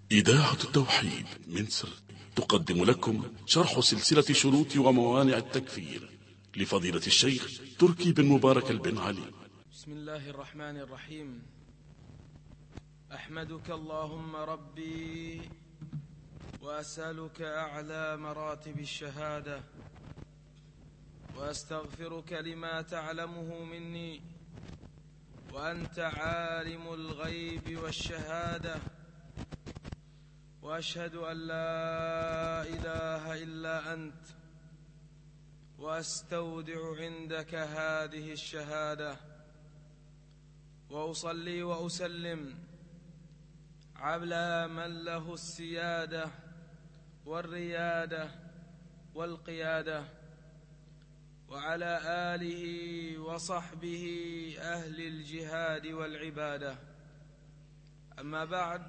إذاعة التوحيد من سرت تقدم لكم شرح سلسلة شروط وموانع التكفير لفضيلة الشيخ تركي بن مبارك بن علي. بسم الله الرحمن الرحيم. أحمدك اللهم ربي وأسألك أعلى مراتب الشهادة، وأستغفرك لما تعلمه مني وأنت عالم الغيب والشهادة، وأشهد أن لا إله إلا أنت، وأستودع عندك هذه الشهادة، وأصلي وأسلم على من له السيادة والريادة والقيادة، وعلى آله وصحبه أهل الجهاد والعبادة. أما بعد،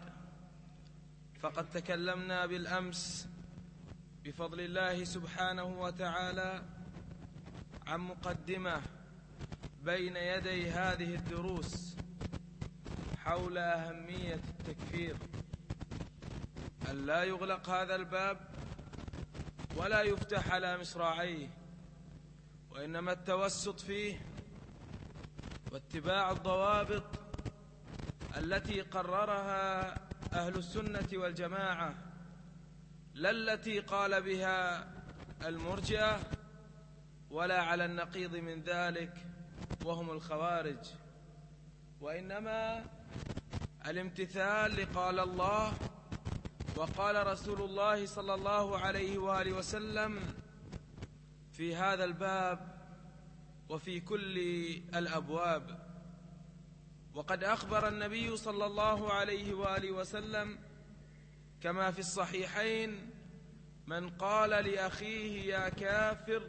فقد تكلمنا بالأمس بفضل الله سبحانه وتعالى عن مقدمة بين يدي هذه الدروس حول أهمية التكفير، أن لا يغلق هذا الباب ولا يفتح على مصراعيه، وإنما التوسط فيه واتباع الضوابط التي قررها أهل السنة والجماعة، لا التي قال بها المرجئة ولا على النقيض من ذلك وهم الخوارج، وإنما الامتثال لقال الله وقال رسول الله صلى الله عليه وآله وسلم في هذا الباب وفي كل الأبواب. وقد أخبر النبي صلى الله عليه وآله وسلم كما في الصحيحين: من قال لأخيه يا كافر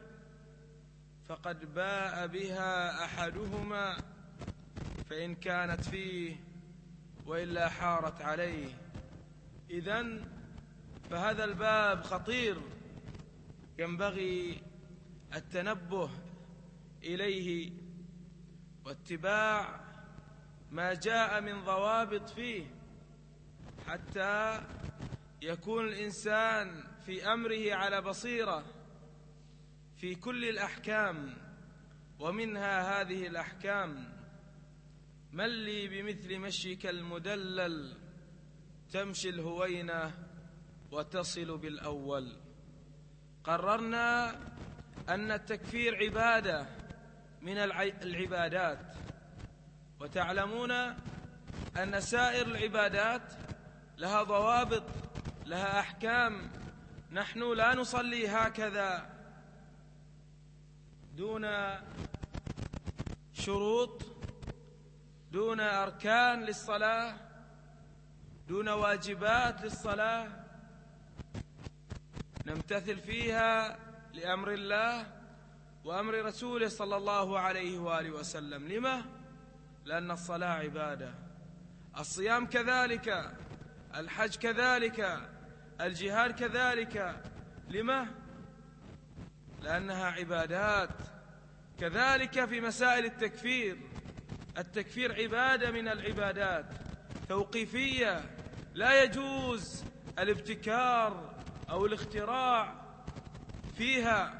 فقد باء بها أحدهما فإن كانت فيه وإلا حارت عليه. إذن فهذا الباب خطير، ينبغي التنبه إليه واتباع ما جاء من ضوابط فيه، حتى يكون الإنسان في أمره على بصيرة في كل الأحكام، ومنها هذه الأحكام: من لي بمثل مشيك المدلل تمشي الهوينة وتصل بالأول. قررنا أن التكفير عبادة من العبادات، وتعلمون أن سائر العبادات لها ضوابط، لها أحكام. نحن لا نصلي هكذا دون شروط، دون أركان للصلاة، دون واجبات للصلاة نمتثل فيها لأمر الله وأمر رسوله صلى الله عليه وآله وسلم. لما؟ لأن الصلاة عبادة، الصيام كذلك، الحج كذلك، الجهاد كذلك. لما؟ لأنها عبادات. كذلك في مسائل التكفير، التكفير عبادة من العبادات توقيفية، لا يجوز الابتكار أو الاختراع فيها،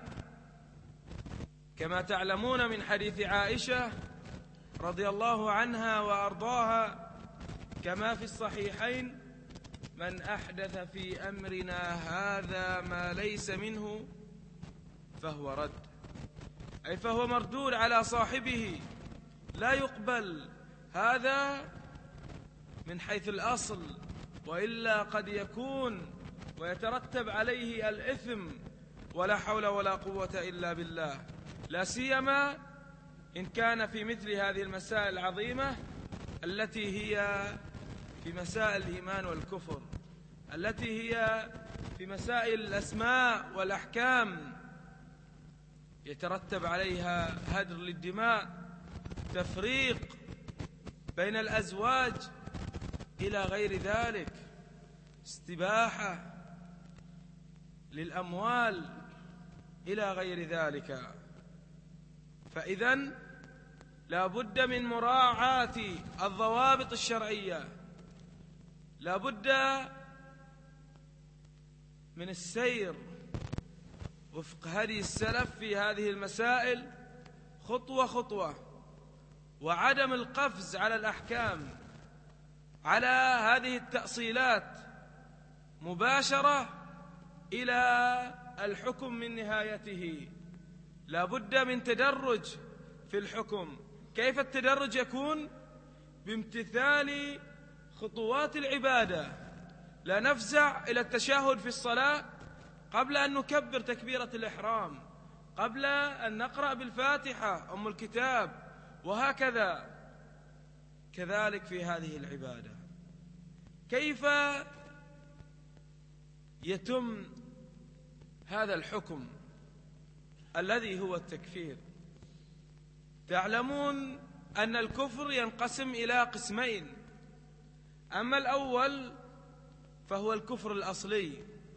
كما تعلمون من حديث عائشة رضي الله عنها وأرضاها كما في الصحيحين: من أحدث في أمرنا هذا ما ليس منه فهو رد، أي فهو مردود على صاحبه، لا يقبل هذا من حيث الأصل، وإلا قد يكون ويترتب عليه الإثم، ولا حول ولا قوة إلا بالله. لا سيما إن كان في مثل هذه المسائل العظيمة التي هي في مسائل الإيمان والكفر، التي هي في مسائل الأسماء والأحكام، يترتب عليها هدر للدماء، تفريق بين الأزواج إلى غير ذلك، استباحة للأموال إلى غير ذلك. فإذن لا بد من مراعاة الضوابط الشرعية، لا بد من السير وفق هدي السلف في هذه المسائل خطوة خطوة، وعدم القفز على الأحكام على هذه التأصيلات مباشرة إلى الحكم من نهايته. لا بد من تدرج في الحكم. كيف التدرج يكون؟ بامتثال خطوات العبادة. لا نفزع إلى التشهد في الصلاة قبل أن نكبر تكبيرة الإحرام، قبل أن نقرأ بالفاتحة أم الكتاب، وهكذا. كذلك في هذه العبادة كيف يتم هذا الحكم الذي هو التكفير؟ تعلمون أن الكفر ينقسم إلى قسمين. أما الأول فهو الكفر الأصلي،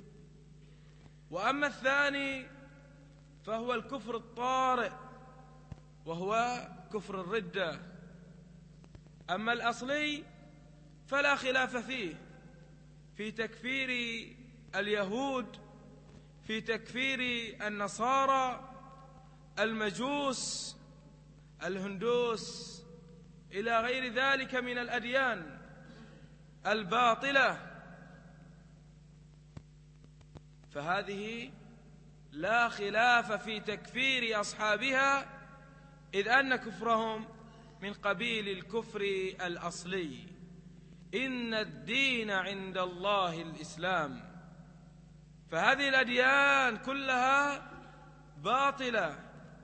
وأما الثاني فهو الكفر الطارئ وهو كفر الردة. أما الأصلي فلا خلاف فيه، في تكفير اليهود، في تكفير النصارى، المجوس، الهندوس، إلى غير ذلك من الأديان الباطلة. فهذه لا خلاف في تكفير أصحابها، إذ أن كفرهم من قبيل الكفر الأصلي. إن الدين عند الله الإسلام. فهذه الأديان كلها باطلة،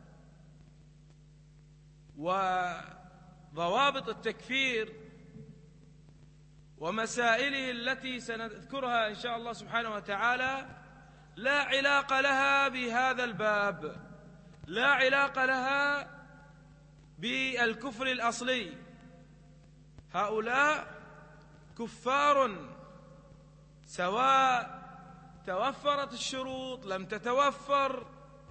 وضوابط التكفير ومسائله التي سنذكرها إن شاء الله سبحانه وتعالى لا علاقة لها بهذا الباب، لا علاقة لها بالكفر الأصلي. هؤلاء كفار سواء توفرت الشروط لم تتوفر،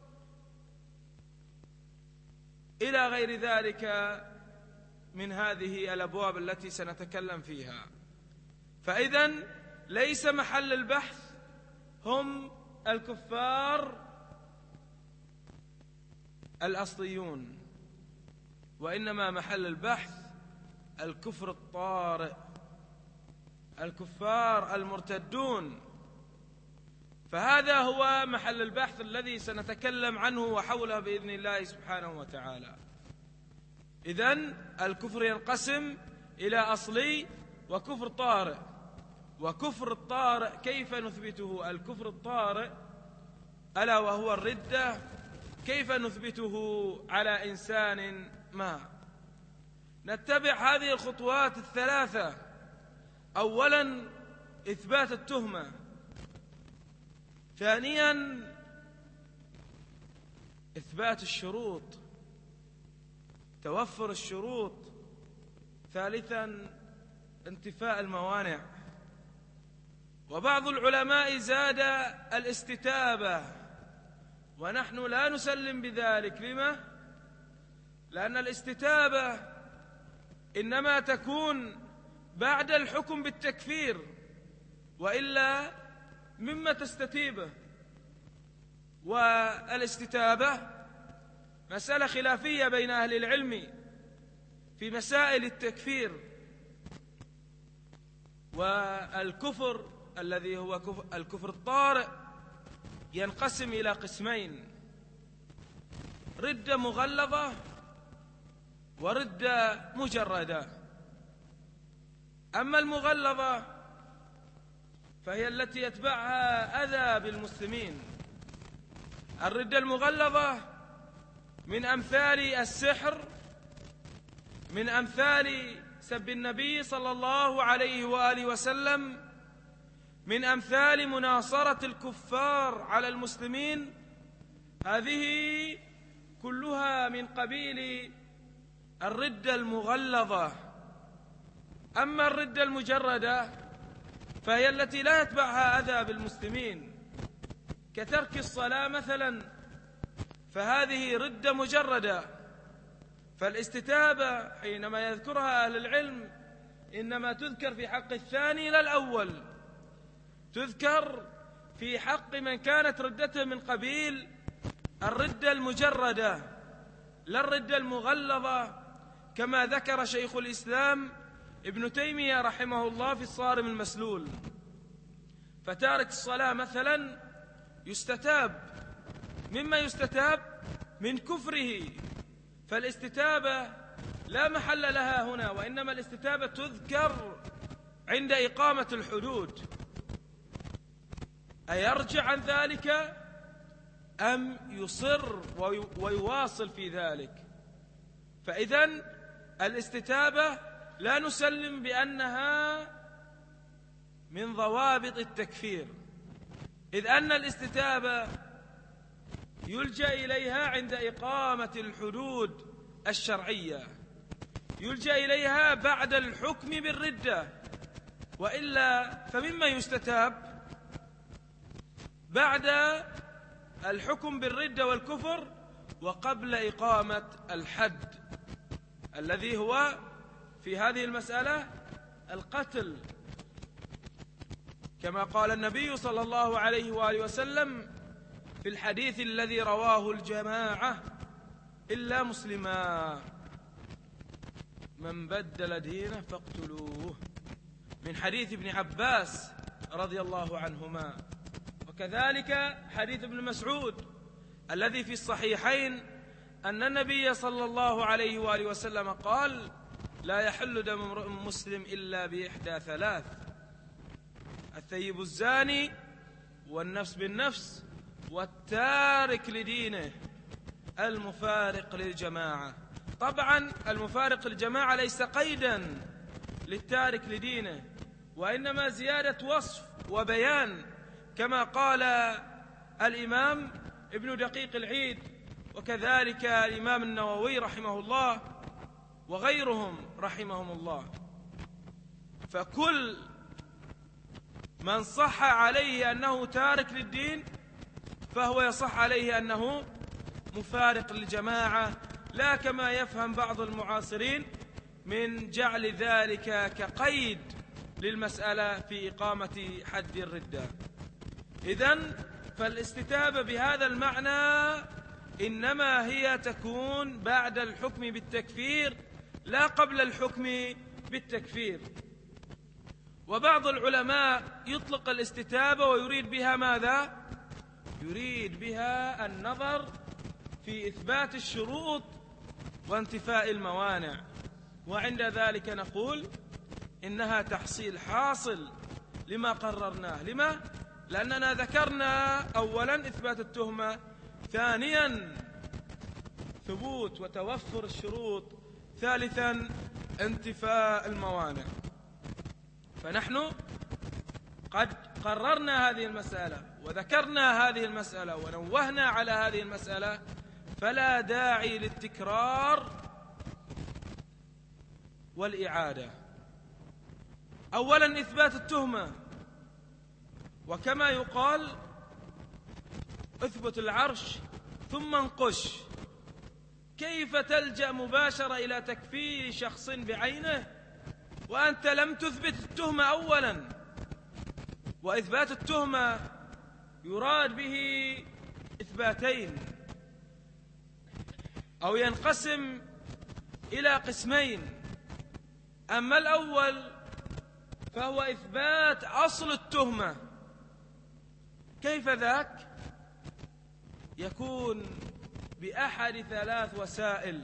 إلى غير ذلك من هذه الأبواب التي سنتكلم فيها. فإذن ليس محل البحث هم الكفار الأصليون، وإنما محل البحث الكفر الطارئ، الكفار المرتدون. فهذا هو محل البحث الذي سنتكلم عنه وحوله بإذن الله سبحانه وتعالى. إذن الكفر ينقسم إلى أصلي وكفر طارئ. وكفر الطارئ كيف نثبته؟ الكفر الطارئ ألا وهو الردة، كيف نثبته على إنسان ما؟ نتبع هذه الخطوات الثلاثة. أولا إثبات التهمة، ثانيا إثبات الشروط، توفر الشروط، ثالثا انتفاء الموانع. وبعض العلماء زاد الاستتابة، ونحن لا نسلم بذلك. لما؟ لأن الاستتابة إنما تكون بعد الحكم بالتكفير، وإلا مما تستتيبه. والاستتابة مسألة خلافية بين أهل العلم في مسائل التكفير. والكفر الذي هو الكفر الطارئ ينقسم إلى قسمين: ردة مغلظة وردة مجردة. أما المغلظة فهي التي يتبعها أذى بالمسلمين. الردة المغلظة من أمثال السحر، من أمثال سب النبي صلى الله عليه وآله وسلم، من أمثال مناصرة الكفار على المسلمين. هذه كلها من قبيل الردة المغلظة. أما الردة المجردة فهي التي لا يتبعها أذى بالمسلمين، كترك الصلاة مثلا، فهذه ردة مجردة. فالاستتابة حينما يذكرها أهل العلم إنما تذكر في حق الثاني لا الأول، تذكر في حق من كانت ردته من قبيل الردة المجردة لا الردة المغلظة، كما ذكر شيخ الإسلام ابن تيمية رحمه الله في الصارم المسلول. فتارك الصلاة مثلا يستتاب، مما يستتاب من كفره، فالاستتابة لا محل لها هنا، وإنما الاستتابة تذكر عند إقامة الحدود، أيرجع عن ذلك أم يصر ويواصل في ذلك. فإذن الاستتابة لا نسلم بأنها من ضوابط التكفير، إذ أن الاستتابة يلجأ إليها عند إقامة الحدود الشرعية، يلجأ إليها بعد الحكم بالردة، وإلا فمما يستتاب بعد الحكم بالردة والكفر وقبل إقامة الحد الذي هو في هذه المسألة القتل، كما قال النبي صلى الله عليه وآله وسلم في الحديث الذي رواه الجماعة إلا مسلما: من بدل دينه فاقتلوه، من حديث ابن عباس رضي الله عنهما. وكذلك حديث ابن مسعود الذي في الصحيحين أن النبي صلى الله عليه وآله وسلم قال: لا يحل دم امرئ مسلم إلا بإحدى ثلاث: الثيب الزاني، والنفس بالنفس، والتارك لدينه، المفارق للجماعة. طبعا المفارق للجماعة ليس قيدا للتارك لدينه، وإنما زيادة وصف وبيان، كما قال الإمام ابن دقيق العيد، وكذلك الإمام النووي رحمه الله وغيرهم رحمهم الله. فكل من صح عليه أنه تارك للدين فهو يصح عليه أنه مفارق للجماعة، لا كما يفهم بعض المعاصرين من جعل ذلك كقيد للمسألة في إقامة حد الردة. إذن فالاستتابة بهذا المعنى إنما هي تكون بعد الحكم بالتكفير لا قبل الحكم بالتكفير. وبعض العلماء يطلق الاستتابة ويريد بها ماذا؟ يريد بها النظر في إثبات الشروط وانتفاء الموانع، وعند ذلك نقول إنها تحصيل حاصل لما قررناه. لما؟ لأننا ذكرنا أولا إثبات التهمة، ثانيا ثبوت وتوفر الشروط، ثالثا انتفاء الموانع. فنحن قد قررنا هذه المسألة وذكرنا هذه المسألة ونوهنا على هذه المسألة، فلا داعي للتكرار والإعادة. أولا إثبات التهمة، وكما يقال اثبت العرش ثم انقش. كيف تلجأ مباشرة إلى تكفير شخص بعينه وأنت لم تثبت التهمة أولا؟ وإثبات التهمة يراد به إثباتين، أو ينقسم إلى قسمين. أما الأول فهو إثبات أصل التهمة. كيف ذاك؟ يكون بأحد ثلاث وسائل: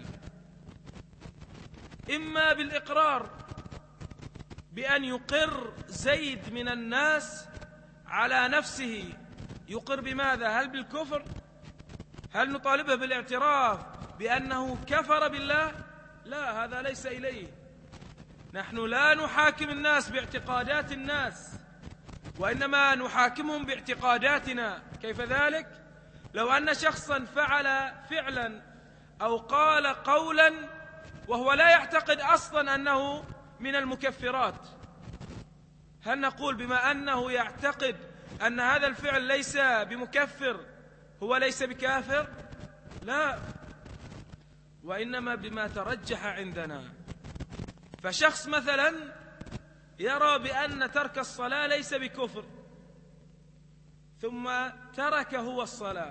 إما بالإقرار، بأن يقر زيد من الناس على نفسه. يقر بماذا؟ هل بالكفر؟ هل نطالبه بالاعتراف بأنه كفر بالله؟ لا، هذا ليس إليه. نحن لا نحاكم الناس باعتقادات الناس، وإنما نحاكمهم باعتقاداتنا. كيف ذلك؟ لو أن شخصا فعل فعلا أو قال قولا وهو لا يعتقد أصلا أنه من المكفرات، هل نقول بما أنه يعتقد أن هذا الفعل ليس بمكفر هو ليس بكافر؟ لا، وإنما بما ترجح عندنا. فشخص مثلا يرى بأن ترك الصلاة ليس بكفر، ثم ترك هو الصلاة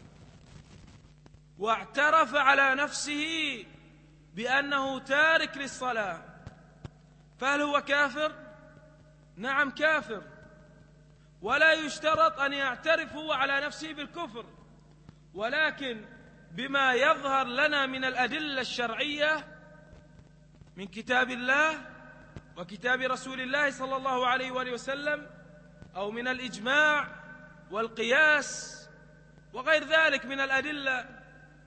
واعترف على نفسه بأنه تارك للصلاة، فهل هو كافر؟ نعم كافر، ولا يشترط أن يعترف هو على نفسه بالكفر، ولكن بما يظهر لنا من الأدلة الشرعية من كتاب الله وكتاب رسول الله صلى الله عليه وآله وسلم، أو من الإجماع والقياس وغير ذلك من الأدلة،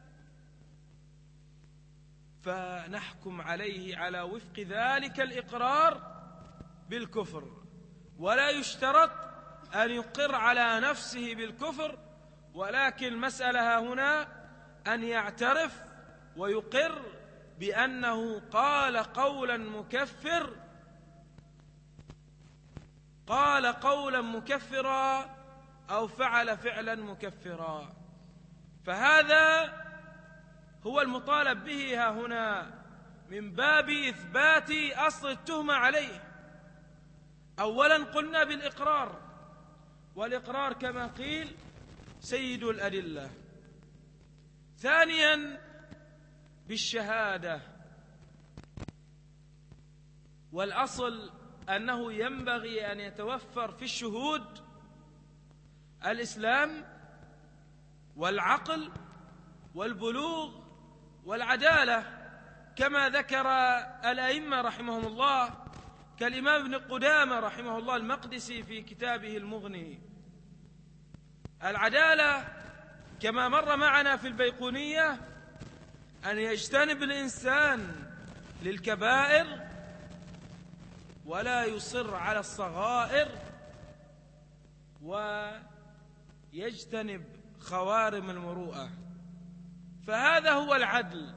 فنحكم عليه على وفق ذلك الإقرار بالكفر، ولا يشترط أن يقر على نفسه بالكفر، ولكن المسألة هنا أن يعترف ويقر بأنه قال قولا مكفرا أو فعل فعلا مكفرا، فهذا هو المطالب به ها هنا من باب إثبات أصل التهمة عليه. أولا قلنا بالإقرار، والإقرار كما قيل سيد الأدلة. ثانيا بالشهادة، والأصل أنه ينبغي أن يتوفر في الشهود الإسلام والعقل والبلوغ والعدالة، كما ذكر الأئمة رحمهم الله كالإمام ابن قدامة رحمه الله المقدسي في كتابه المغني. العدالة كما مر معنا في البيقونية أن يجتنب الإنسان للكبائر ولا يصر على الصغائر، ويجتنب خوارم المروءة، فهذا هو العدل.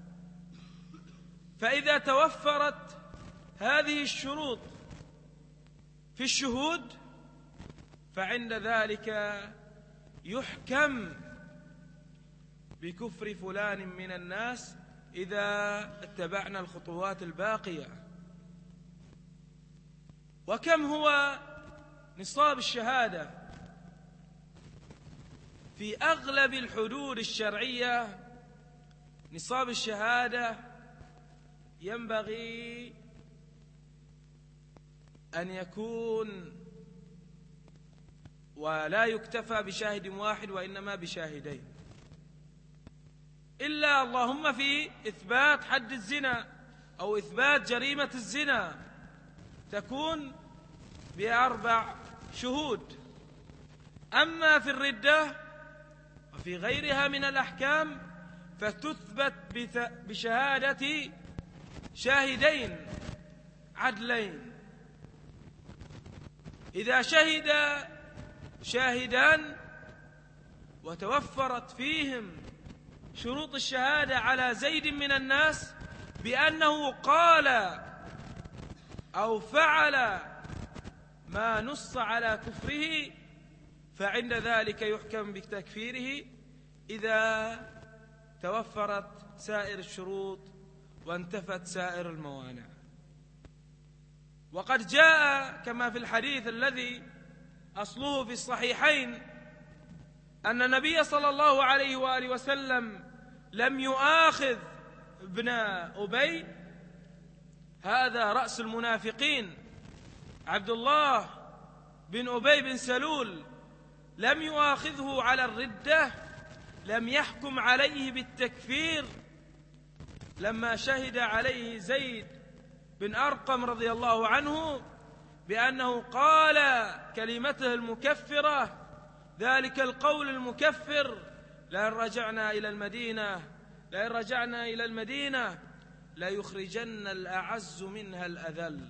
فإذا توفرت هذه الشروط في الشهود فعند ذلك يحكم بكفر فلان من الناس إذا اتبعنا الخطوات الباقية. وكم هو نصاب الشهادة؟ في أغلب الحدود الشرعية نصاب الشهادة ينبغي أن يكون، ولا يكتفى بشاهد واحد وإنما بشاهدين، إلا اللهم في إثبات حد الزنا أو إثبات جريمة الزنا تكون ب4 شهود. أما في الردة وفي غيرها من الأحكام فتثبت بشهادة شاهدين عدلين. إذا شهد شاهدان وتوفرت فيهم شروط الشهادة على زيد من الناس بأنه قال أو فعل ما نص على كفره، فعند ذلك يحكم بتكفيره إذا توفرت سائر الشروط وانتفت سائر الموانع. وقد جاء كما في الحديث الذي أصله في الصحيحين أن النبي صلى الله عليه وآله وسلم لم يؤاخذ ابن أبي، هذا رأس المنافقين عبد الله بن أبي بن سلول، لم يؤاخذه على الردة، لم يحكم عليه بالتكفير لما شهد عليه زيد بن أرقم رضي الله عنه بأنه قال كلمته المكفرة، ذلك القول المكفر: لئن رجعنا إلى المدينة ليخرجن الأعز منها الأذل.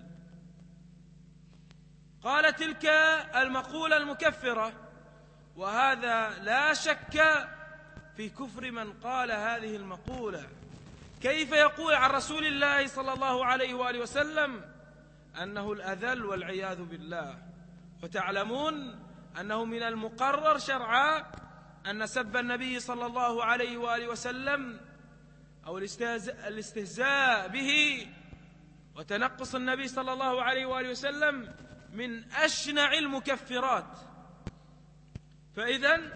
قال تلك المقولة المكفرة، وهذا لا شك في كفر من قال هذه المقولة. كيف يقول عن رسول الله صلى الله عليه وآله وسلم أنه الأذل والعياذ بالله؟ وتعلمون أنه من المقرر شرعا أن سب النبي صلى الله عليه وآله وسلم أو الاستهزاء به وتنقص النبي صلى الله عليه وآله وسلم من أشنع المكفرات. فإذن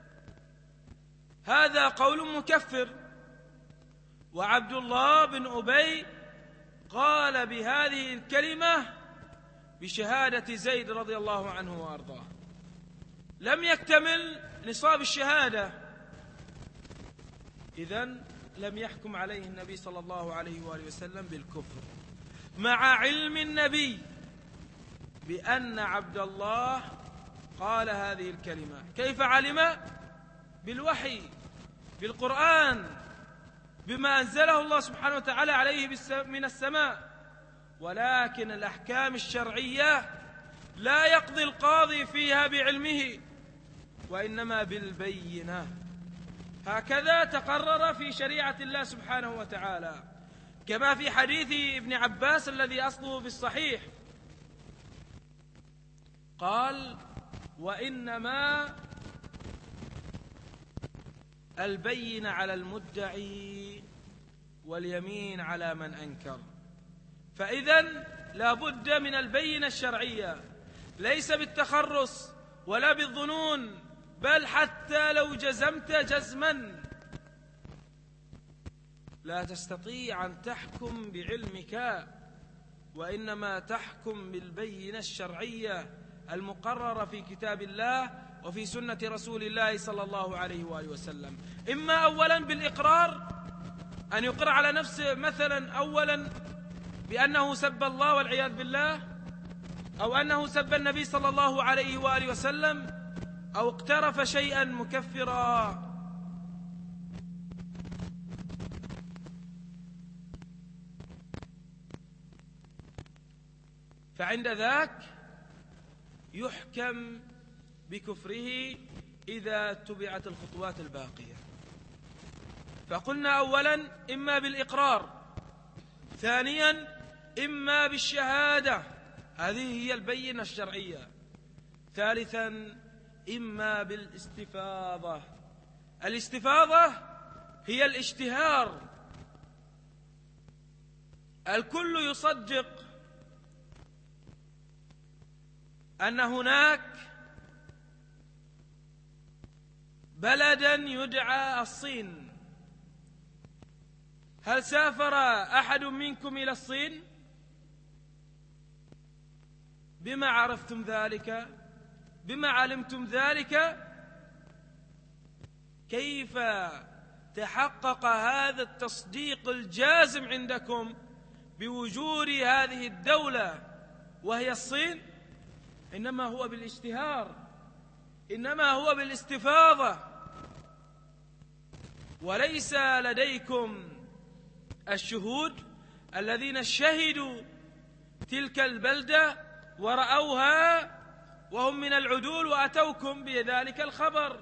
هذا قول مكفر. وعبد الله بن أبي قال بهذه الكلمة بشهادة زيد رضي الله عنه وأرضاه. لم يكتمل نصاب الشهادة، إذن لم يحكم عليه النبي صلى الله عليه وآله وسلم بالكفر، مع علم النبي بأن عبد الله قال هذه الكلمة. كيف علم؟ بالوحي، بالقرآن، بما أنزله الله سبحانه وتعالى عليه من السماء. ولكن الأحكام الشرعية لا يقضي القاضي فيها بعلمه، وإنما بالبينة. هكذا تقرر في شريعة الله سبحانه وتعالى، كما في حديث ابن عباس الذي أصله في الصحيح، قال: وإنما البين على المدعي واليمين على من أنكر. فإذن لا بد من البينة الشرعية، ليس بالتخرص ولا بالظنون، بل حتى لو جزمت جزما لا تستطيع أن تحكم بعلمك، وإنما تحكم بالبينة الشرعية المقررة في كتاب الله وفي سنة رسول الله صلى الله عليه وآله وسلم. إما أولا بالإقرار، أن يقر على نفسه مثلا أولا بأنه سب الله والعياذ بالله، أو أنه سب النبي صلى الله عليه وآله وسلم، أو اقترف شيئا مكفرا. فعند ذاك يحكم بكفره إذا تبعت الخطوات الباقية. فقلنا أولا إما بالإقرار، ثانيا إما بالشهادة، هذه هي البينة الشرعية، ثالثا إما بالاستفاضة. الاستفاضة هي الاشتهار، الكل يصدق أن هناك بلدا يدعى الصين. هل سافر أحد منكم إلى الصين؟ بما عرفتم ذلك؟ بما علمتم ذلك؟ كيف تحقق هذا التصديق الجازم عندكم بوجود هذه الدولة وهي الصين؟ إنما هو بالاشتهار، إنما هو بالاستفاضة، وليس لديكم الشهود الذين شهدوا تلك البلدة ورأوها وهم من العدول وأتوكم بذلك الخبر،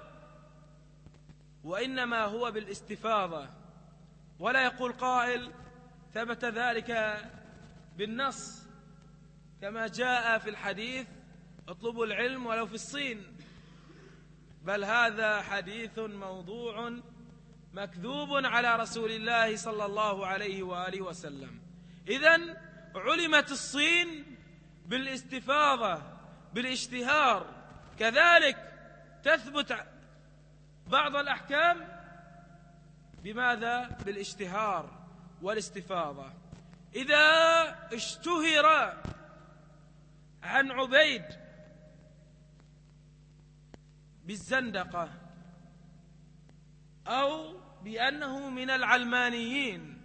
وإنما هو بالاستفاضة. ولا يقول قائل ثبت ذلك بالنص كما جاء في الحديث اطلبوا العلم ولو في الصين، بل هذا حديث موضوع مكذوب على رسول الله صلى الله عليه وآله وسلم. إذن علمت الصين بالاستفاضة، بالاشتهار. كذلك تثبت بعض الأحكام بماذا؟ بالاشتهار والاستفاضة. إذا اشتهر عن عبيد بالزندقة أو بأنه من العلمانيين،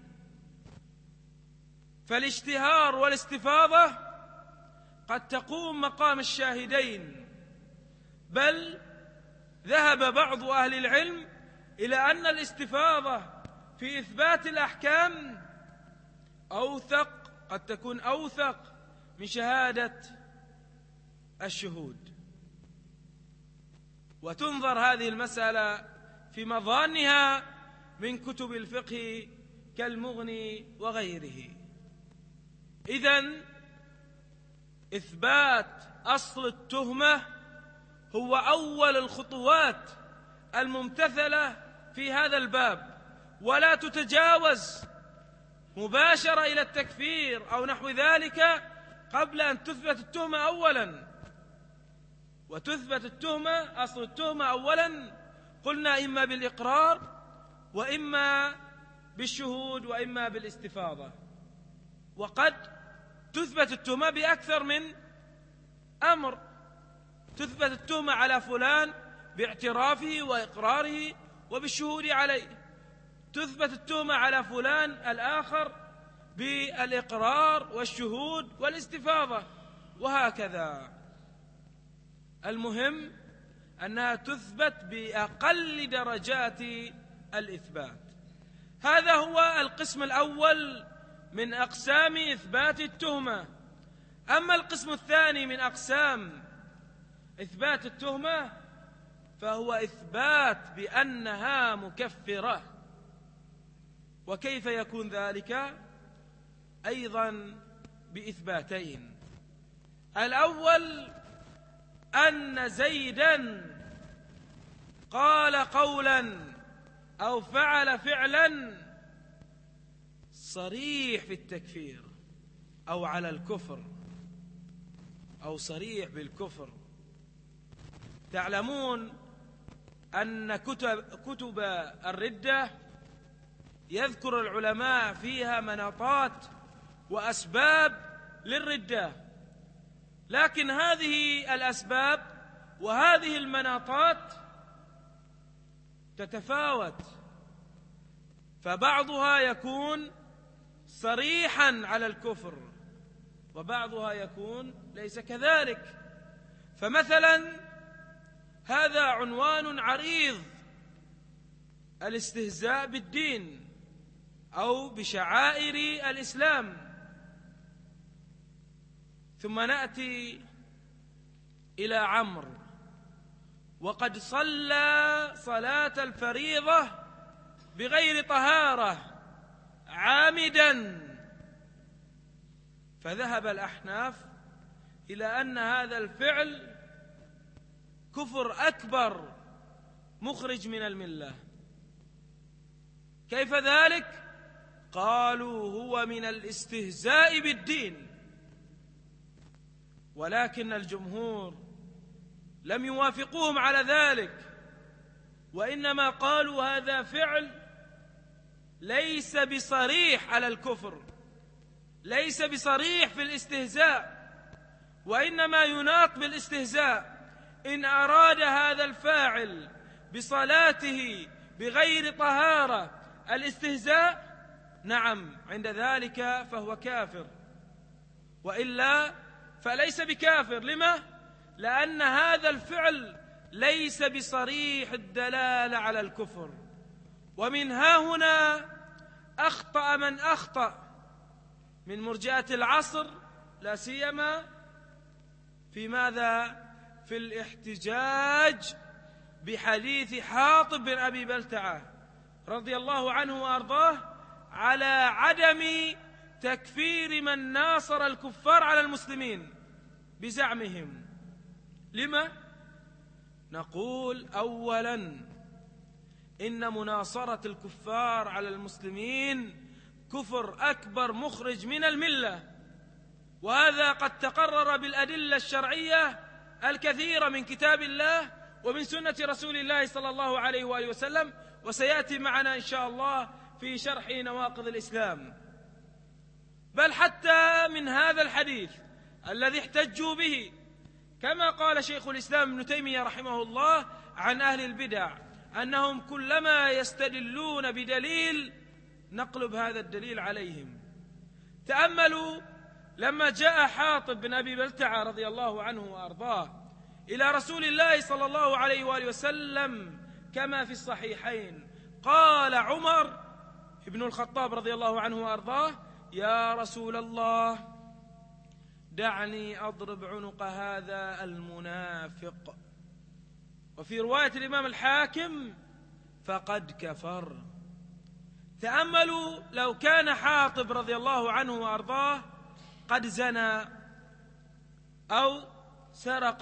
فالاشتهار والاستفاضة قد تقوم مقام الشاهدين، بل ذهب بعض أهل العلم إلى أن الاستفاضة في إثبات الأحكام أوثق، قد تكون أوثق من شهادة الشهود. وتنظر هذه المسألة في مظانها من كتب الفقه كالمغني وغيره. إذن إثبات أصل التهمة هو أول الخطوات الممتثلة في هذا الباب، ولا تتجاوز مباشرة إلى التكفير أو نحو ذلك قبل أن تثبت التهمة أولا. وتثبت التهمة. أصل التهمة أولا قلنا إما بالإقرار وإما بالشهود وإما بالاستفاضة، وقد تثبت التهمة بأكثر من أمر. تثبت التهمة على فلان باعترافه وإقراره وبالشهود عليه، تثبت التهمة على فلان الآخر بالإقرار والشهود والاستفاضة، وهكذا. المهم أنها تثبت بأقل درجات الإثبات. هذا هو القسم الأول من أقسام إثبات التهمة. أما القسم الثاني من أقسام إثبات التهمة فهو إثبات بأنها مكفرة. وكيف يكون ذلك؟ أيضا بإثباتين. الأول أن زيدا قال قولا أو فعل فعلا صريح في التكفير أو على الكفر أو صريح بالكفر. تعلمون أن كتب الردة يذكر العلماء فيها مناطات وأسباب للردة، لكن هذه الأسباب وهذه المناطات تتفاوت، فبعضها يكون صريحا على الكفر وبعضها يكون ليس كذلك. فمثلا هذا عنوان عريض: الاستهزاء بالدين أو بشعائر الإسلام. ثم نأتي إلى عمرو وقد صلى صلاة الفريضة بغير طهارة عامدا، فذهب الأحناف إلى أن هذا الفعل كفر أكبر مخرج من الملة. كيف ذلك؟ قالوا هو من الاستهزاء بالدين. ولكن الجمهور لم يوافقوهم على ذلك، وإنما قالوا هذا فعل ليس بصريح على الكفر، ليس بصريح في الاستهزاء، وإنما يناط بالاستهزاء. إن أراد هذا الفاعل بصلاته بغير طهارة الاستهزاء، نعم، عند ذلك فهو كافر، وإلا فليس بكافر. لما؟ لأن هذا الفعل ليس بصريح الدلالة على الكفر. ومن ها هنا أخطأ من أخطأ من مرجئة العصر، لا سيما في ماذا؟ في الاحتجاج بحديث حاطب بن أبي بلتعة رضي الله عنه وأرضاه على عدم تكفير من ناصر الكفار على المسلمين بزعمهم. لما؟ نقول أولا إن مناصرة الكفار على المسلمين كفر أكبر مخرج من الملة، وهذا قد تقرر بالأدلة الشرعية الكثيرة من كتاب الله ومن سنة رسول الله صلى الله عليه وآله وسلم، وسيأتي معنا إن شاء الله في شرح نواقض الإسلام. بل حتى من هذا الحديث الذي احتجوا به، كما قال شيخ الإسلام ابن تيمية رحمه الله عن أهل البدع أنهم كلما يستدلون بدليل نقلب هذا الدليل عليهم. تأملوا لما جاء حاطب بن أبي بلتعة رضي الله عنه وأرضاه إلى رسول الله صلى الله عليه وآله وسلم كما في الصحيحين، قال عمر بن الخطاب رضي الله عنه وأرضاه: يا رسول الله دعني أضرب عنق هذا المنافق. وفي رواية الإمام الحاكم: فقد كفر. تأملوا لو كان حاطب رضي الله عنه وأرضاه قد زنى أو سرق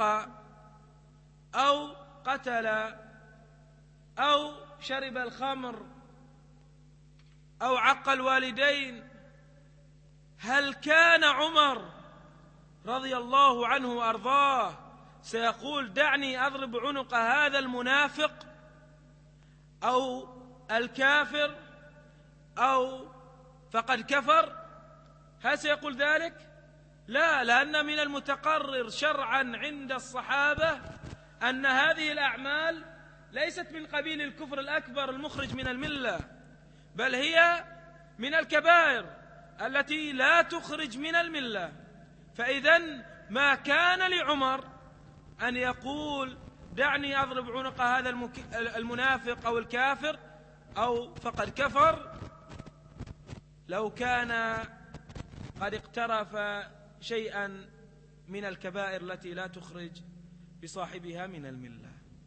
أو قتل أو شرب الخمر أو عق الوالدين، هل كان عمر رضي الله عنه وأرضاه سيقول دعني أضرب عنق هذا المنافق أو الكافر أو فقد كفر؟ هل سيقول ذلك؟ لا، لأن من المتقرر شرعا عند الصحابة أن هذه الأعمال ليست من قبيل الكفر الأكبر المخرج من الملة، بل هي من الكبائر التي لا تخرج من الملة. فإذن ما كان لعمر أن يقول دعني أضرب عنق هذا المنافق أو الكافر أو فقد كفر لو كان قد اقترف شيئا من الكبائر التي لا تخرج بصاحبها من الملة.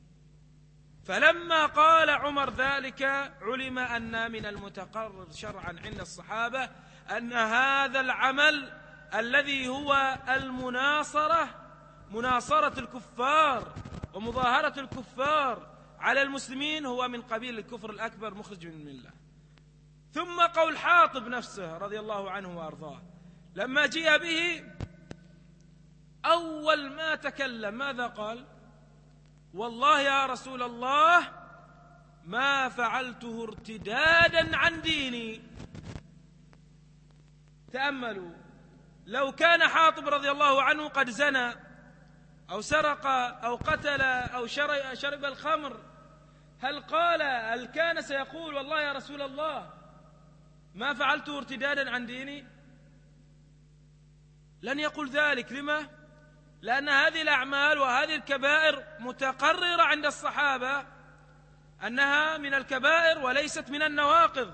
فلما قال عمر ذلك علم أن من المتقرر شرعا عند الصحابة أن هذا العمل الذي هو مناصرة الكفار ومظاهرة الكفار على المسلمين هو من قبيل الكفر الأكبر مخرج من الملة. ثم قول حاطب نفسه رضي الله عنه وأرضاه لما جاء به أول ما تكلم ماذا قال؟ والله يا رسول الله ما فعلته ارتدادا عن ديني. تأملوا، لو كان حاطب رضي الله عنه قد زنى أو سرق أو قتل أو شرب الخمر، هل كان سيقول والله يا رسول الله ما فعلته ارتدادا عن ديني؟ لن يقول ذلك. لما؟ لأن هذه الأعمال وهذه الكبائر متقررة عند الصحابة أنها من الكبائر وليست من النواقض.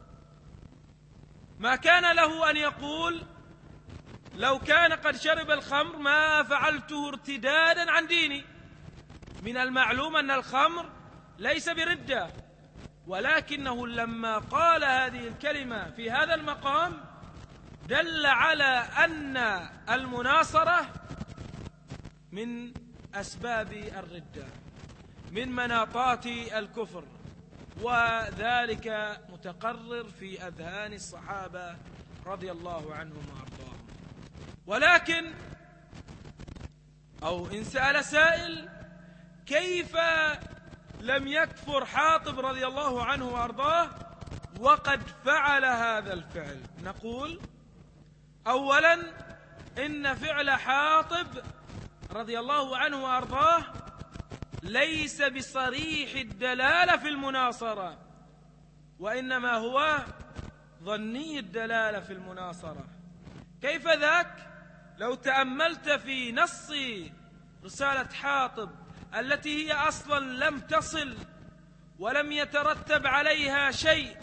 ما كان له أن يقول لو كان قد شرب الخمر ما فعلته ارتدادا عن ديني. من المعلوم أن الخمر ليس بردة، ولكنه لما قال هذه الكلمة في هذا المقام دل على أن المناصرة من أسباب الردة، من مناطات الكفر، وذلك متقرر في أذهان الصحابة رضي الله عنهم وأرضاهم. ولكن أو إن سأل سائل كيف لم يكفر حاطب رضي الله عنه وأرضاه وقد فعل هذا الفعل؟ نقول أولا إن فعل حاطب رضي الله عنه وأرضاه ليس بصريح الدلالة في المناصرة، وإنما هو ظني الدلالة في المناصرة. كيف ذاك؟ لو تأملت في نص رسالة حاطب التي هي أصلا لم تصل ولم يترتب عليها شيء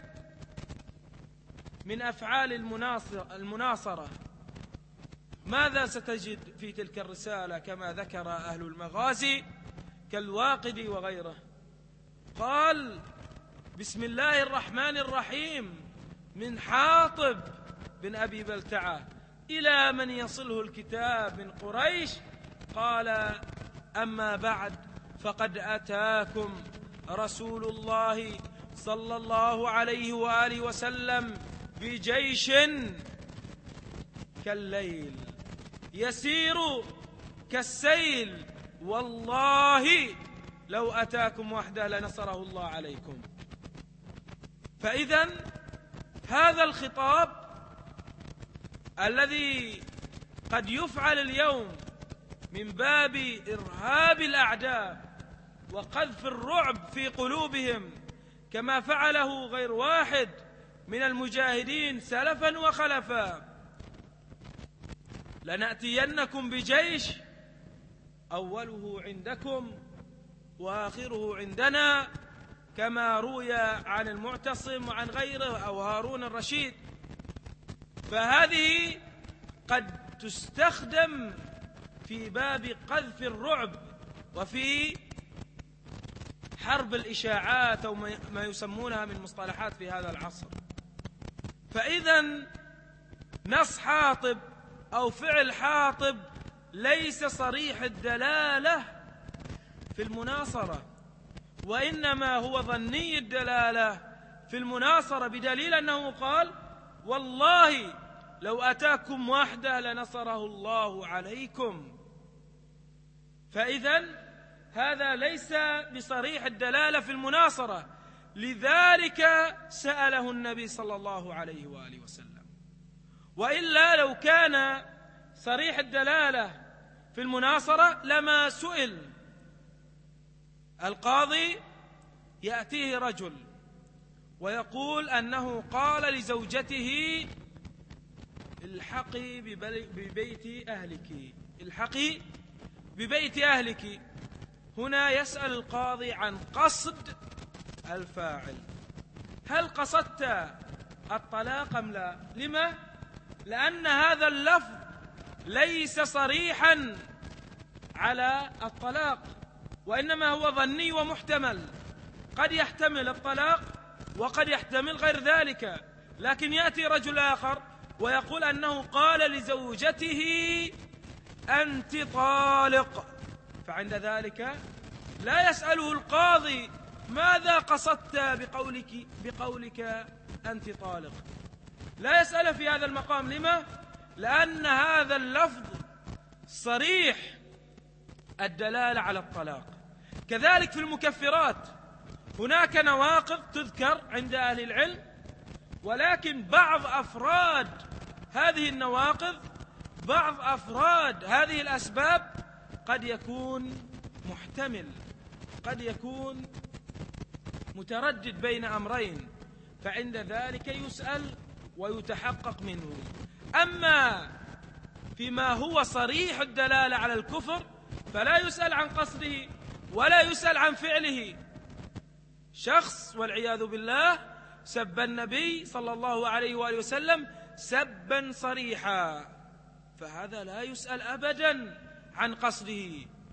من أفعال المناصرة، ماذا ستجد في تلك الرسالة كما ذكر أهل المغازي كالواقدي وغيره؟ قال بسم الله الرحمن الرحيم من حاطب بن أبي بلتعة إلى من يصله الكتاب من قريش، قال أما بعد فقد أتاكم رسول الله صلى الله عليه وآله وسلم بجيش كالليل يسير كالسيل، والله لو أتاكم وحده لنصره الله عليكم. فإذن هذا الخطاب الذي قد يفعل اليوم من باب إرهاب الأعداء وقذف الرعب في قلوبهم كما فعله غير واحد من المجاهدين سلفا وخلفا، لنأتينكم بجيش أوله عندكم وآخره عندنا، كما روي عن المعتصم وعن غيره أو هارون الرشيد. فهذه قد تستخدم في باب قذف الرعب وفي حرب الإشاعات أو ما يسمونها من مصطلحات في هذا العصر. فإذن نص حاطب أو فعل حاطب ليس صريح الدلالة في المناصرة، وإنما هو ظني الدلالة في المناصرة، بدليل أنه قال والله لو أتاكم وحده لنصره الله عليكم. فإذن هذا ليس بصريح الدلالة في المناصرة، لذلك سأله النبي صلى الله عليه وآله وسلم. وإلا لو كان صريح الدلالة في المناصرة لما سئل. القاضي يأتيه رجل ويقول أنه قال لزوجته الحقي ببيت أهلك، الحقي ببيت أهلك. هنا يسأل القاضي عن قصد الفاعل، هل قصدت الطلاق أم لا؟ لما؟ لأن هذا اللفظ ليس صريحا على الطلاق، وإنما هو ظني ومحتمل، قد يحتمل الطلاق وقد يحتمل غير ذلك. لكن يأتي رجل آخر ويقول أنه قال لزوجته أنت طالق، فعند ذلك لا يسأله القاضي ماذا قصدت بقولك أنت طالق، لا يسأل في هذا المقام. لما؟ لأن هذا اللفظ صريح الدلالة على الطلاق. كذلك في المكفرات هناك نواقض تذكر عند أهل العلم، ولكن بعض أفراد هذه النواقض، بعض أفراد هذه الأسباب قد يكون محتمل، قد يكون متردد بين أمرين، فعند ذلك يسأل ويتحقق منه. أما فيما هو صريح الدلالة على الكفر فلا يسأل عن قصده ولا يسأل عن فعله. شخص والعياذ بالله سب النبي صلى الله عليه وآله وسلم سبا صريحا، فهذا لا يسأل أبدا عن قصده.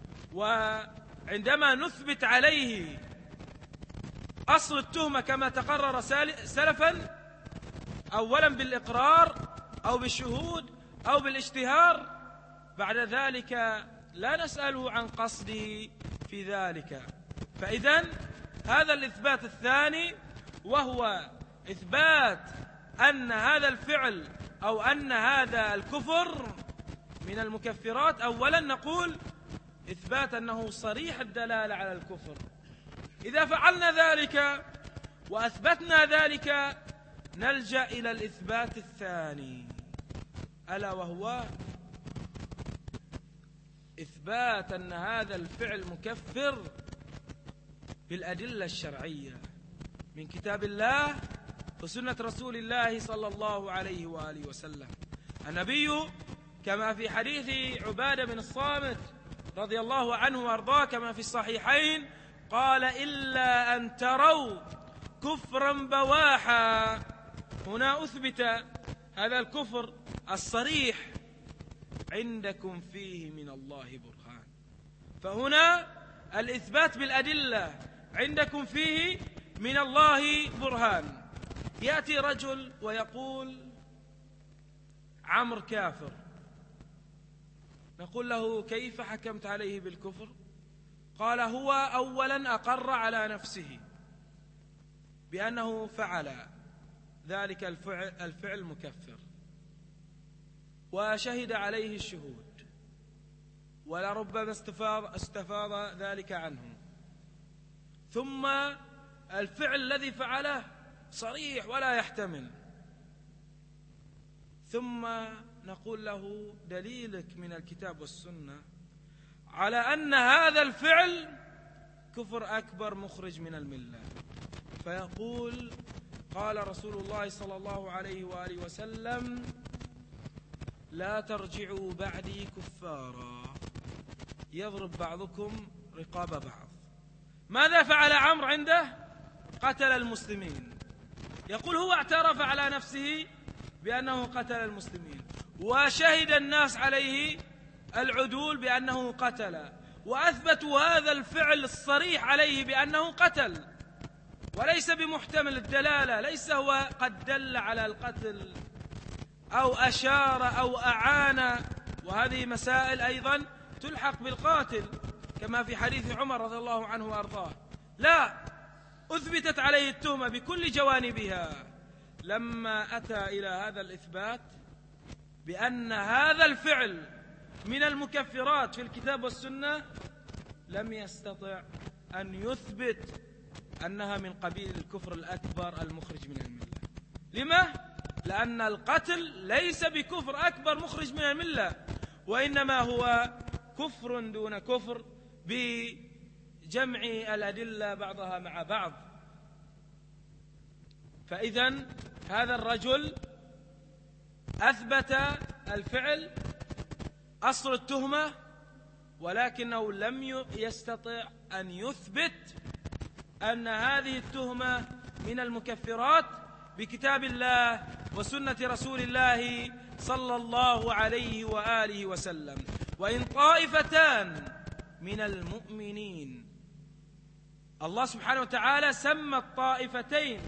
وعندما نثبت عليه أصل التهمة كما تقرر سلفا، أولا بالإقرار أو بالشهود أو بالاشتهار، بعد ذلك لا نسأله عن قصده في ذلك. فإذن هذا الإثبات الثاني، وهو إثبات أن هذا الفعل أو أن هذا الكفر من المكفرات. أولا نقول إثبات أنه صريح الدلالة على الكفر. إذا فعلنا ذلك وأثبتنا ذلك نلجأ إلى الإثبات الثاني، ألا وهو إثبات أن هذا الفعل مكفر بالأدلة الشرعية من كتاب الله وسنة رسول الله صلى الله عليه وآله وسلم. النبي كما في حديث عبادة بن الصامت رضي الله عنه وارضاه كما في الصحيحين قال إلا أن تروا كفرا بواحا. هنا أثبت هذا الكفر الصريح عندكم فيه من الله برهان، فهنا الإثبات بالأدلة عندكم فيه من الله برهان. يأتي رجل ويقول عمرو كافر، نقول له كيف حكمت عليه بالكفر؟ قال هو أولا أقر على نفسه بأنه فعل ذلك الفعل مكفر، وشهد عليه الشهود، ولربما استفاض ذلك عنه، ثم الفعل الذي فعله صريح ولا يحتمل، ثم نقول له دليلك من الكتاب والسنة على أن هذا الفعل كفر أكبر مخرج من الملة. فيقول قال رسول الله صلى الله عليه وآله وسلم لا ترجعوا بعدي كفارا يضرب بعضكم رقاب بعض. ماذا فعل عمرو عنده؟ قتل المسلمين. يقول هو اعترف على نفسه بأنه قتل المسلمين، وشهد الناس عليه العدول بأنه قتل، وأثبتوا هذا الفعل الصريح عليه بأنه قتل، وليس بمحتمل الدلالة، ليس هو قد دل على القتل أو أشار أو أعان، وهذه مسائل أيضا تلحق بالقاتل كما في حديث عمر رضي الله عنه وأرضاه. لا، أثبتت عليه التهمة بكل جوانبها. لما أتى إلى هذا الإثبات بأن هذا الفعل من المكفرات في الكتاب والسنة لم يستطع أن يثبت أنها من قبيل الكفر الأكبر المخرج من الملة. لما؟ لأن القتل ليس بكفر أكبر مخرج من الملة، وإنما هو كفر دون كفر بجمع الأدلة بعضها مع بعض. فإذن هذا الرجل أثبت الفعل أصل التهمة، ولكنه لم يستطع أن يثبت أن هذه التهمة من المكفرات بكتاب الله وسنة رسول الله صلى الله عليه وآله وسلم. وإن طائفتان من المؤمنين، الله سبحانه وتعالى سمى الطائفتين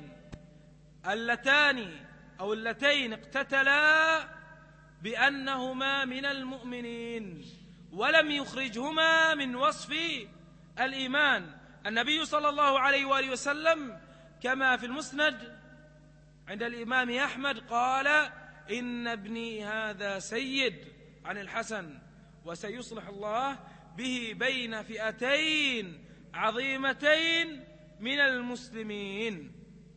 اللتين اقتتلا بأنهما من المؤمنين، ولم يخرجهما من وصف الإيمان. النبي صلى الله عليه وآله وسلم كما في المسند عند الإمام أحمد قال: إن ابني هذا سيد عن الحسن، وسيصلح الله به بين فئتين عظيمتين من المسلمين.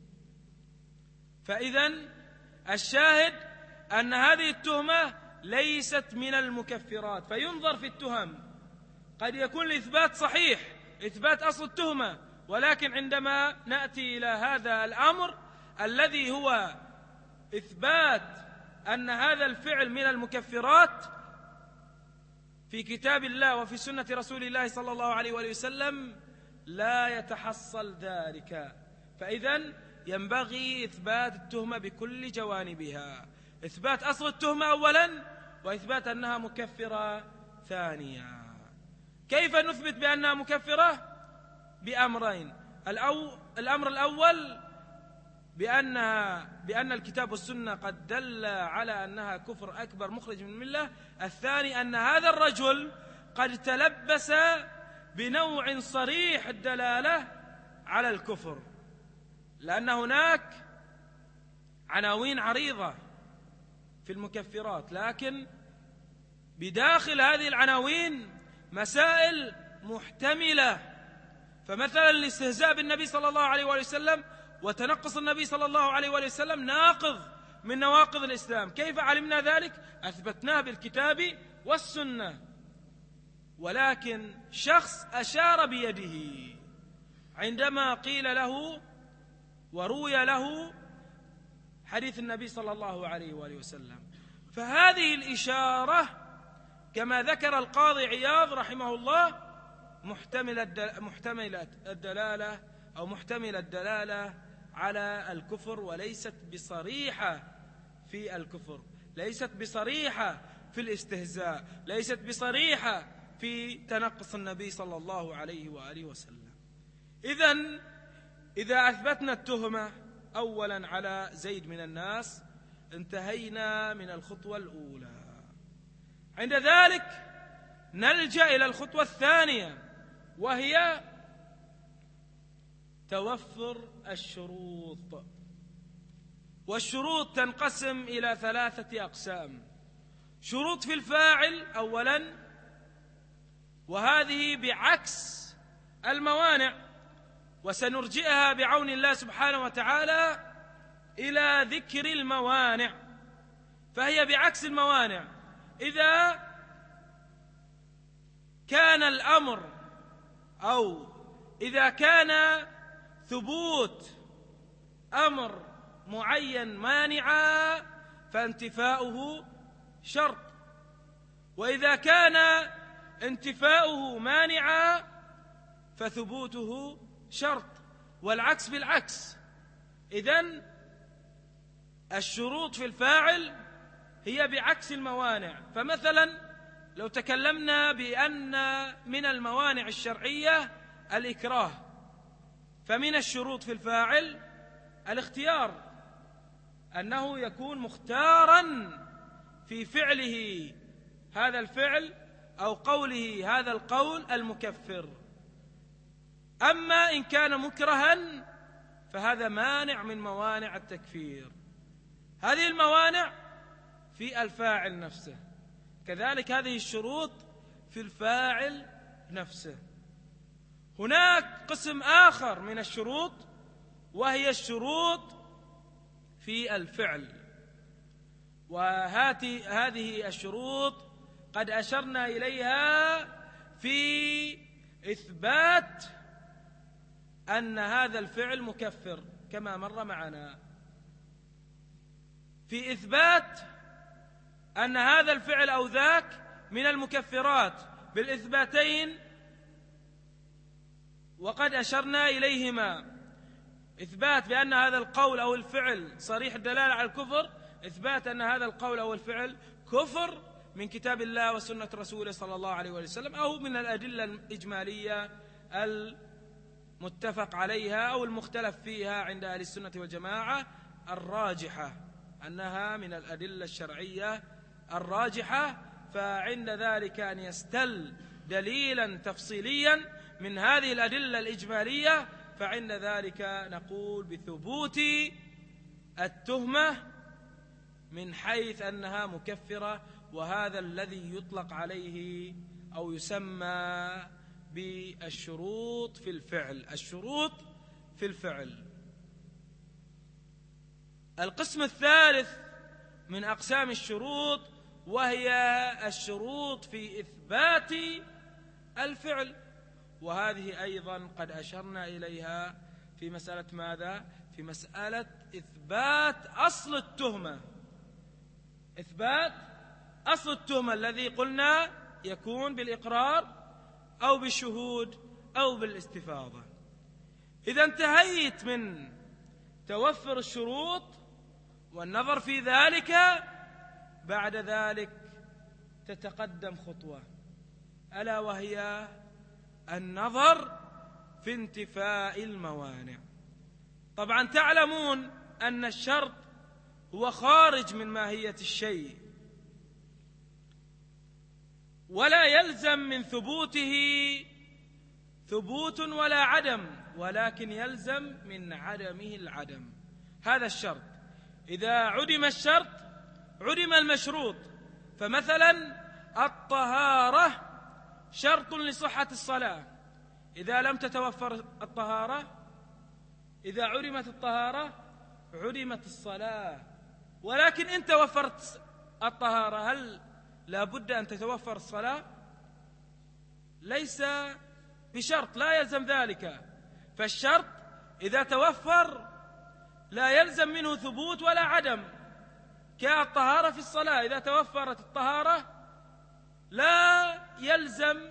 فإذن الشاهد أن هذه التهمة ليست من المكفرات. فينظر في التهم، قد يكون الإثبات صحيح، إثبات أصل التهمة، ولكن عندما نأتي إلى هذا الأمر الذي هو إثبات أن هذا الفعل من المكفرات في كتاب الله وفي سنة رسول الله صلى الله عليه وآله وسلم، لا يتحصل ذلك. فإذن ينبغي إثبات التهمة بكل جوانبها، إثبات أصل التهمة أولا، وإثبات أنها مكفرة ثانيا. كيف نثبت بأنها مكفرة؟ بأمرين. الأمر الأول بأن الكتاب والسنة قد دل على أنها كفر أكبر مخرج من الملة. الثاني أن هذا الرجل قد تلبس بنوع صريح الدلالة على الكفر، لأن هناك عناوين عريضة في المكفرات، لكن بداخل هذه العناوين مسائل محتملة. فمثلا الاستهزاء بالنبي صلى الله عليه وآله وسلم وتنقص النبي صلى الله عليه وآله وسلم ناقض من نواقض الإسلام. كيف علمنا ذلك؟ أثبتناه بالكتاب والسنة. ولكن شخص أشار بيده عندما قيل له وروي له حديث النبي صلى الله عليه وآله وسلم، فهذه الإشارة كما ذكر القاضي عياض رحمه الله محتملة الدلالة أو محتملة الدلالة على الكفر، وليست بصريحة في الكفر، ليست بصريحة في الاستهزاء، ليست بصريحة في تنقص النبي صلى الله عليه وآله وسلم. إذا أثبتنا التهمة أولا على زيد من الناس انتهينا من الخطوة الأولى. عند ذلك نلجأ إلى الخطوة الثانية، وهي توفر الشروط. والشروط تنقسم إلى 3 أقسام: شروط في الفاعل أولا، وهذه بعكس الموانع، وسنرجئها بعون الله سبحانه وتعالى إلى ذكر الموانع. فهي بعكس الموانع. إذا كان الأمر أو إذا كان ثبوت أمر معين مانعا فانتفاؤه شرط، وإذا كان انتفاؤه مانعا فثبوته شرط، والعكس بالعكس. إذن الشروط في الفاعل هي بعكس الموانع. فمثلا لو تكلمنا بأن من الموانع الشرعية الإكراه، فمن الشروط في الفاعل الاختيار، أنه يكون مختارا في فعله هذا الفعل أو قوله هذا القول المكفر. أما إن كان مكرها فهذا مانع من موانع التكفير. هذه الموانع في الفاعل نفسه، كذلك هذه الشروط في الفاعل نفسه. هناك قسم آخر من الشروط، وهي الشروط في الفعل، وهذه الشروط قد أشرنا إليها في إثبات أن هذا الفعل مكفر كما مر معنا، في إثبات أن هذا الفعل أو ذاك من المكفرات بالإثباتين، وقد أشرنا إليهما: إثبات بأن هذا القول أو الفعل صريح الدلالة على الكفر، إثبات أن هذا القول أو الفعل كفر من كتاب الله وسنة رسوله صلى الله عليه وسلم، أو من الأدلة الإجمالية المتفق عليها أو المختلف فيها عند أهل السنة والجماعة الراجحة، أنها من الأدلة الشرعية الراجحة. فعند ذلك أن يستل دليلا تفصيليا من هذه الأدلة الإجمالية، فعند ذلك نقول بثبوت التهمة من حيث أنها مكفرة، وهذا الذي يطلق عليه أو يسمى بالشروط في الفعل. الشروط في الفعل. القسم الثالث من أقسام الشروط وهي الشروط في إثبات الفعل، وهذه أيضا قد أشرنا إليها في مسألة ماذا؟ في مسألة إثبات أصل التهمة. إثبات أصل التهمة الذي قلنا يكون بالإقرار أو بالشهود أو بالاستفاضة. إذا انتهيت من توفر الشروط والنظر في ذلك، بعد ذلك تتقدم خطوة، ألا وهي النظر في انتفاء الموانع. طبعا تعلمون أن الشرط هو خارج من ماهية الشيء، ولا يلزم من ثبوته ثبوت ولا عدم، ولكن يلزم من عدمه العدم. هذا الشرط، إذا عدم الشرط عدم المشروط. فمثلا الطهارة شرط لصحة الصلاة، إذا لم تتوفر الطهارة، إذا عدمت الطهارة عدمت الصلاة. ولكن إن توفرت الطهارة هل لا بد أن تتوفر الصلاة؟ ليس بشرط، لا يلزم ذلك. فالشرط إذا توفر لا يلزم منه ثبوت ولا عدم، كالطهارة في الصلاة، إذا توفرت الطهارة لا يلزم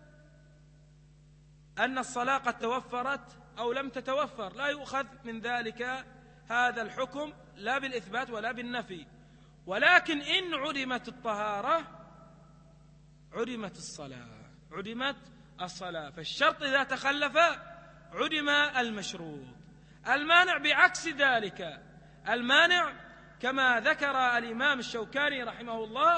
أن الصلاة قد توفرت أو لم تتوفر، لا يؤخذ من ذلك هذا الحكم لا بالإثبات ولا بالنفي. ولكن إن عدمت الطهارة عدمت الصلاة. فالشرط إذا تخلف عدم المشروط. المانع بعكس ذلك، المانع كما ذكر الإمام الشوكاني رحمه الله،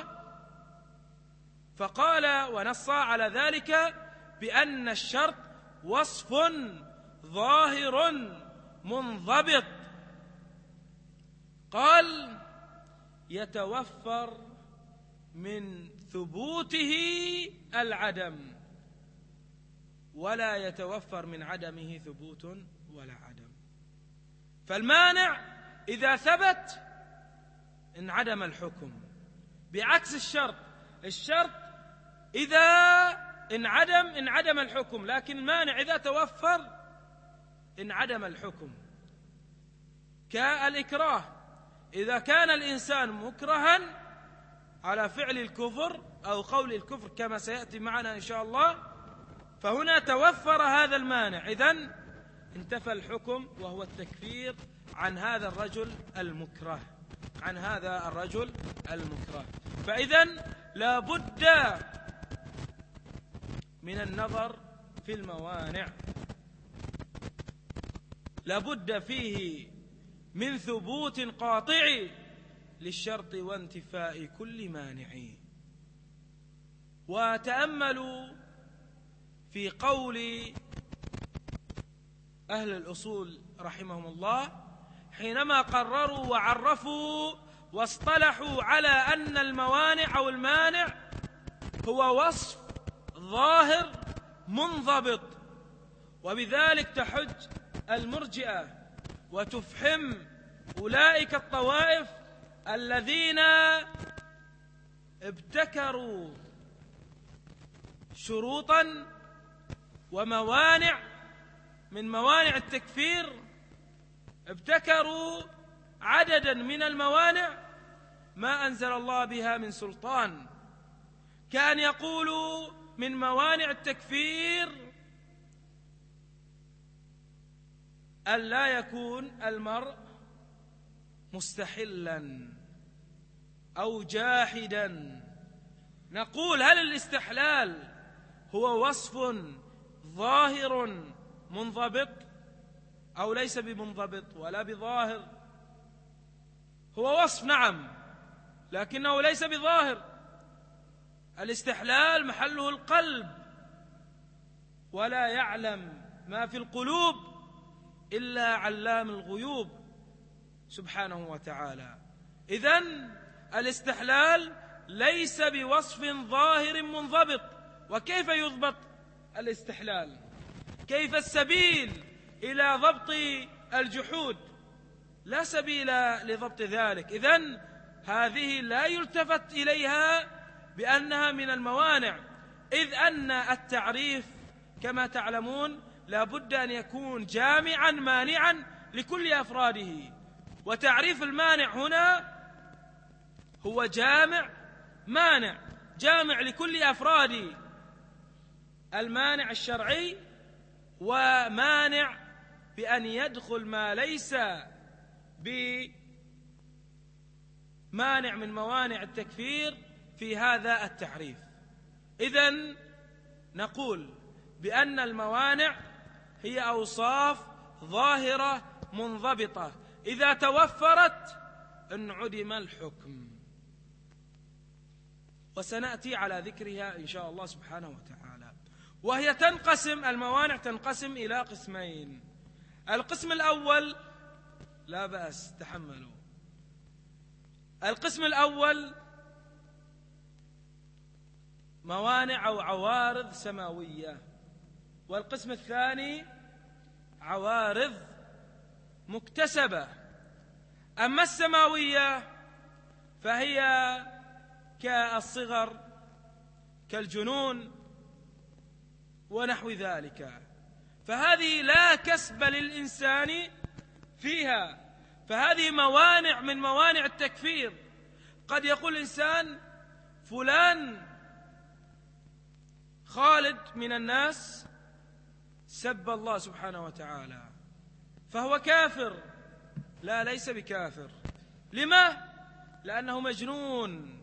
فقال ونص على ذلك بأن الشرط وصف ظاهر منضبط، قال يتوفر من ثبوته العدم ولا يتوفر من عدمه ثبوت ولا عدم. فالمانع إذا ثبت انعدم الحكم، بعكس الشرط إذا انعدم الحكم، لكن المانع إذا توفر انعدم الحكم. كالإكراه، إذا كان الإنسان مكرها على فعل الكفر أو قول الكفر كما سيأتي معنا إن شاء الله، فهنا توفر هذا المانع، إذن انتفى الحكم وهو التكفير عن هذا الرجل المكره، فإذن لا بد من النظر في الموانع، لا بد فيه من ثبوت قاطع للشرط وانتفاء كل مانع. وتأملوا في قول أهل الأصول رحمهم الله حينما قرروا وعرفوا واصطلحوا على أن الموانع أو المانع هو وصف ظاهر منضبط، وبذلك تحج المرجئة وتفحم أولئك الطوائف الذين ابتكروا شروطا وموانع من موانع التكفير، ابتكروا عددا من الموانع ما أنزل الله بها من سلطان، كأن يقولوا من موانع التكفير أن لا يكون المرء مستحلا أو جاحدا. نقول هل الاستحلال هو وصف ظاهر منضبط أو ليس بمنضبط ولا بظاهر؟ هو وصف نعم، لكنه ليس بظاهر. الاستحلال محله القلب، ولا يعلم ما في القلوب إلا علام الغيوب سبحانه وتعالى. إذن الاستحلال ليس بوصف ظاهر منضبط. وكيف يضبط الاستحلال؟ كيف السبيل إلى ضبط الجحود؟ لا سبيل لضبط ذلك. إذن هذه لا يلتفت إليها بأنها من الموانع، إذ أن التعريف كما تعلمون لا بد أن يكون جامعا مانعا لكل أفراده، وتعريف المانع هنا هو جامع مانع، جامع لكل أفراد المانع الشرعي، ومانع بأن يدخل ما ليس بمانع من موانع التكفير في هذا التعريف. إذن نقول بأن الموانع هي أوصاف ظاهرة منضبطة إذا توفرت انعدم الحكم، وسنأتي على ذكرها إن شاء الله سبحانه وتعالى. وهي تنقسم، الموانع تنقسم إلى قسمين. القسم الأول لا بأس تحملوا. القسم الأول موانع أو عوارض سماوية، والقسم الثاني عوارض مكتسبة. أما السماوية فهي كالصغر كالجنون ونحو ذلك، فهذه لا كسب للإنسان فيها، فهذه موانع من موانع التكفير. قد يقول الإنسان فلان خالد من الناس سب الله سبحانه وتعالى فهو كافر. لا، ليس بكافر. لما؟ لأنه مجنون.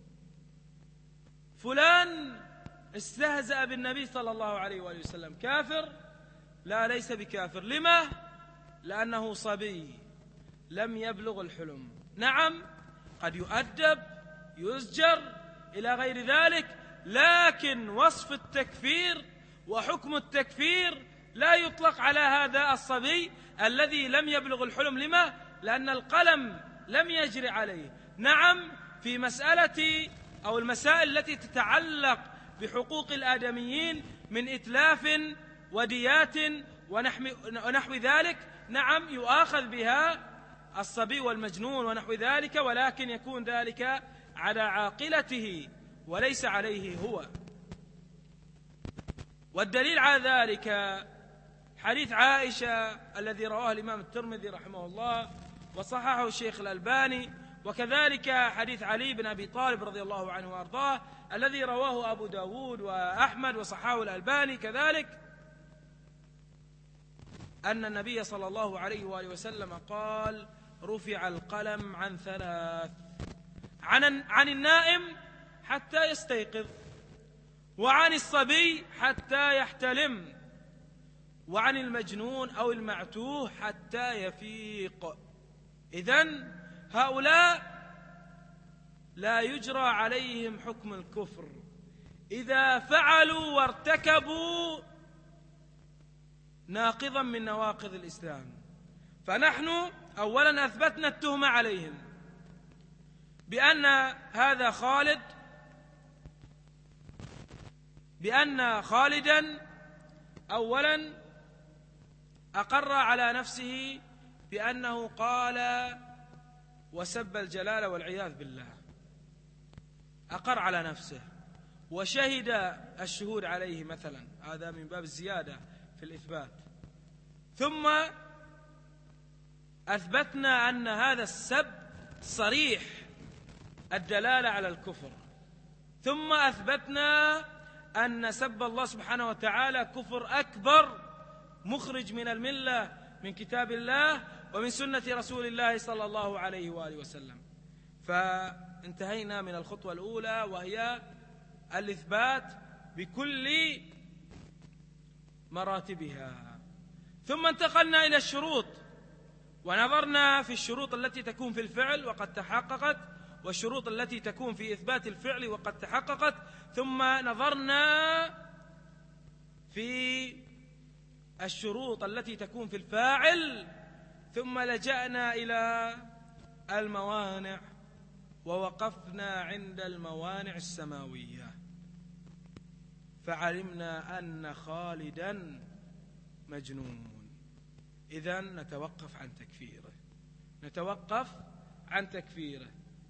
فلان استهزأ بالنبي صلى الله عليه وآله وسلم كافر؟ لا، ليس بكافر. لما؟ لأنه صبي لم يبلغ الحلم. نعم قد يؤدب يزجر إلى غير ذلك، لكن وصف التكفير وحكم التكفير لا يطلق على هذا الصبي الذي لم يبلغ الحلم. لما؟ لأن القلم لم يجري عليه. نعم في مسألة أو المسائل التي تتعلق بحقوق الآدميين من إتلاف وديات ونحو ذلك، نعم يؤاخذ بها الصبي والمجنون ونحو ذلك، ولكن يكون ذلك على عاقلته وليس عليه هو. والدليل على ذلك حديث عائشة الذي رواه الإمام الترمذي رحمه الله وصححه الشيخ الألباني، وكذلك حديث علي بن أبي طالب رضي الله عنه وأرضاه الذي رواه أبو داود وأحمد وصححه الألباني كذلك، أن النبي صلى الله عليه وآله وسلم قال: رفع القلم عن ثلاث: عن النائم حتى يستيقظ، وعن الصبي حتى يحتلم، وعن المجنون أو المعتوه حتى يفيق. إذن هؤلاء لا يجرى عليهم حكم الكفر إذا فعلوا وارتكبوا ناقضا من نواقض الإسلام. فنحن أولا أثبتنا التهمة عليهم بأن هذا خالد، بأن خالدا أولا أقر على نفسه بأنه قال وسب الجلال والعياذ بالله، أقر على نفسه وشهد الشهود عليه مثلا، هذا من باب الزيادة في الإثبات. ثم أثبتنا أن هذا السب صريح الدلالة على الكفر، ثم أثبتنا أن سب الله سبحانه وتعالى كفر أكبر مخرج من الملة من كتاب الله ومن سنة رسول الله صلى الله عليه وآله وسلم. فانتهينا من الخطوة الأولى وهي الإثبات بكل مراتبها. ثم انتقلنا إلى الشروط ونظرنا في الشروط التي تكون في الفعل وقد تحققت، والشروط التي تكون في إثبات الفعل وقد تحققت. ثم نظرنا في الشروط التي تكون في الفاعل، ثم لجأنا إلى الموانع ووقفنا عند الموانع السماوية، فعلمنا أن خالدا مجنون. إذن نتوقف عن تكفيره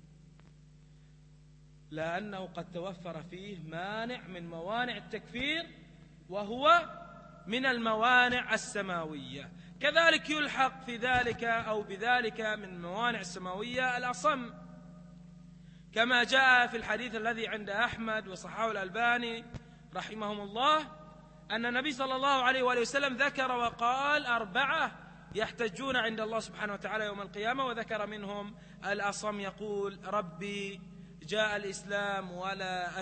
لأنه قد توفر فيه مانع من موانع التكفير وهو من الموانع السماوية. كذلك يلحق في ذلك أو بذلك من الموانع السماوية الأصم، كما جاء في الحديث الذي عند أحمد وصححه الألباني رحمهم الله أن النبي صلى الله عليه وآله وسلم ذكر وقال 4 يحتجون عند الله سبحانه وتعالى يوم القيامة، وذكر منهم الأصم يقول ربي جاء الإسلام ولا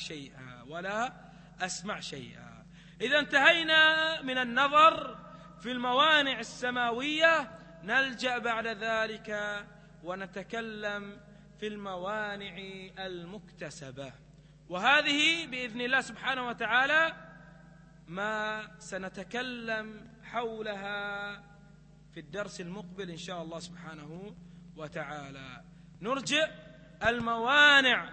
أسمع شيئا. إذا انتهينا من النظر في الموانع السماوية، نلجأ بعد ذلك ونتكلم في الموانع المكتسبة، وهذه بإذن الله سبحانه وتعالى ما سنتكلم حولها في الدرس المقبل إن شاء الله سبحانه وتعالى. نرجع الموانع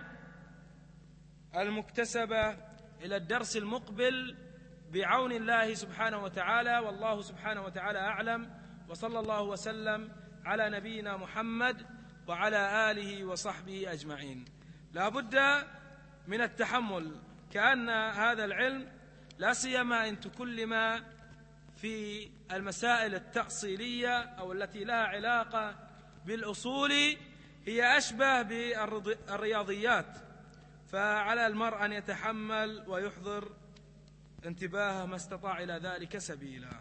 المكتسبة إلى الدرس المقبل بعون الله سبحانه وتعالى، والله سبحانه وتعالى أعلم، وصلى الله وسلم على نبينا محمد وعلى آله وصحبه أجمعين. لا بد من التحمل، كأن هذا العلم لا سيما إن تكلم في المسائل التأصيلية أو التي لها علاقة بالأصول هي أشبه بالرياضيات، فعلى المرء أن يتحمل ويحضر انتباهه ما استطاع إلى ذلك سبيلا.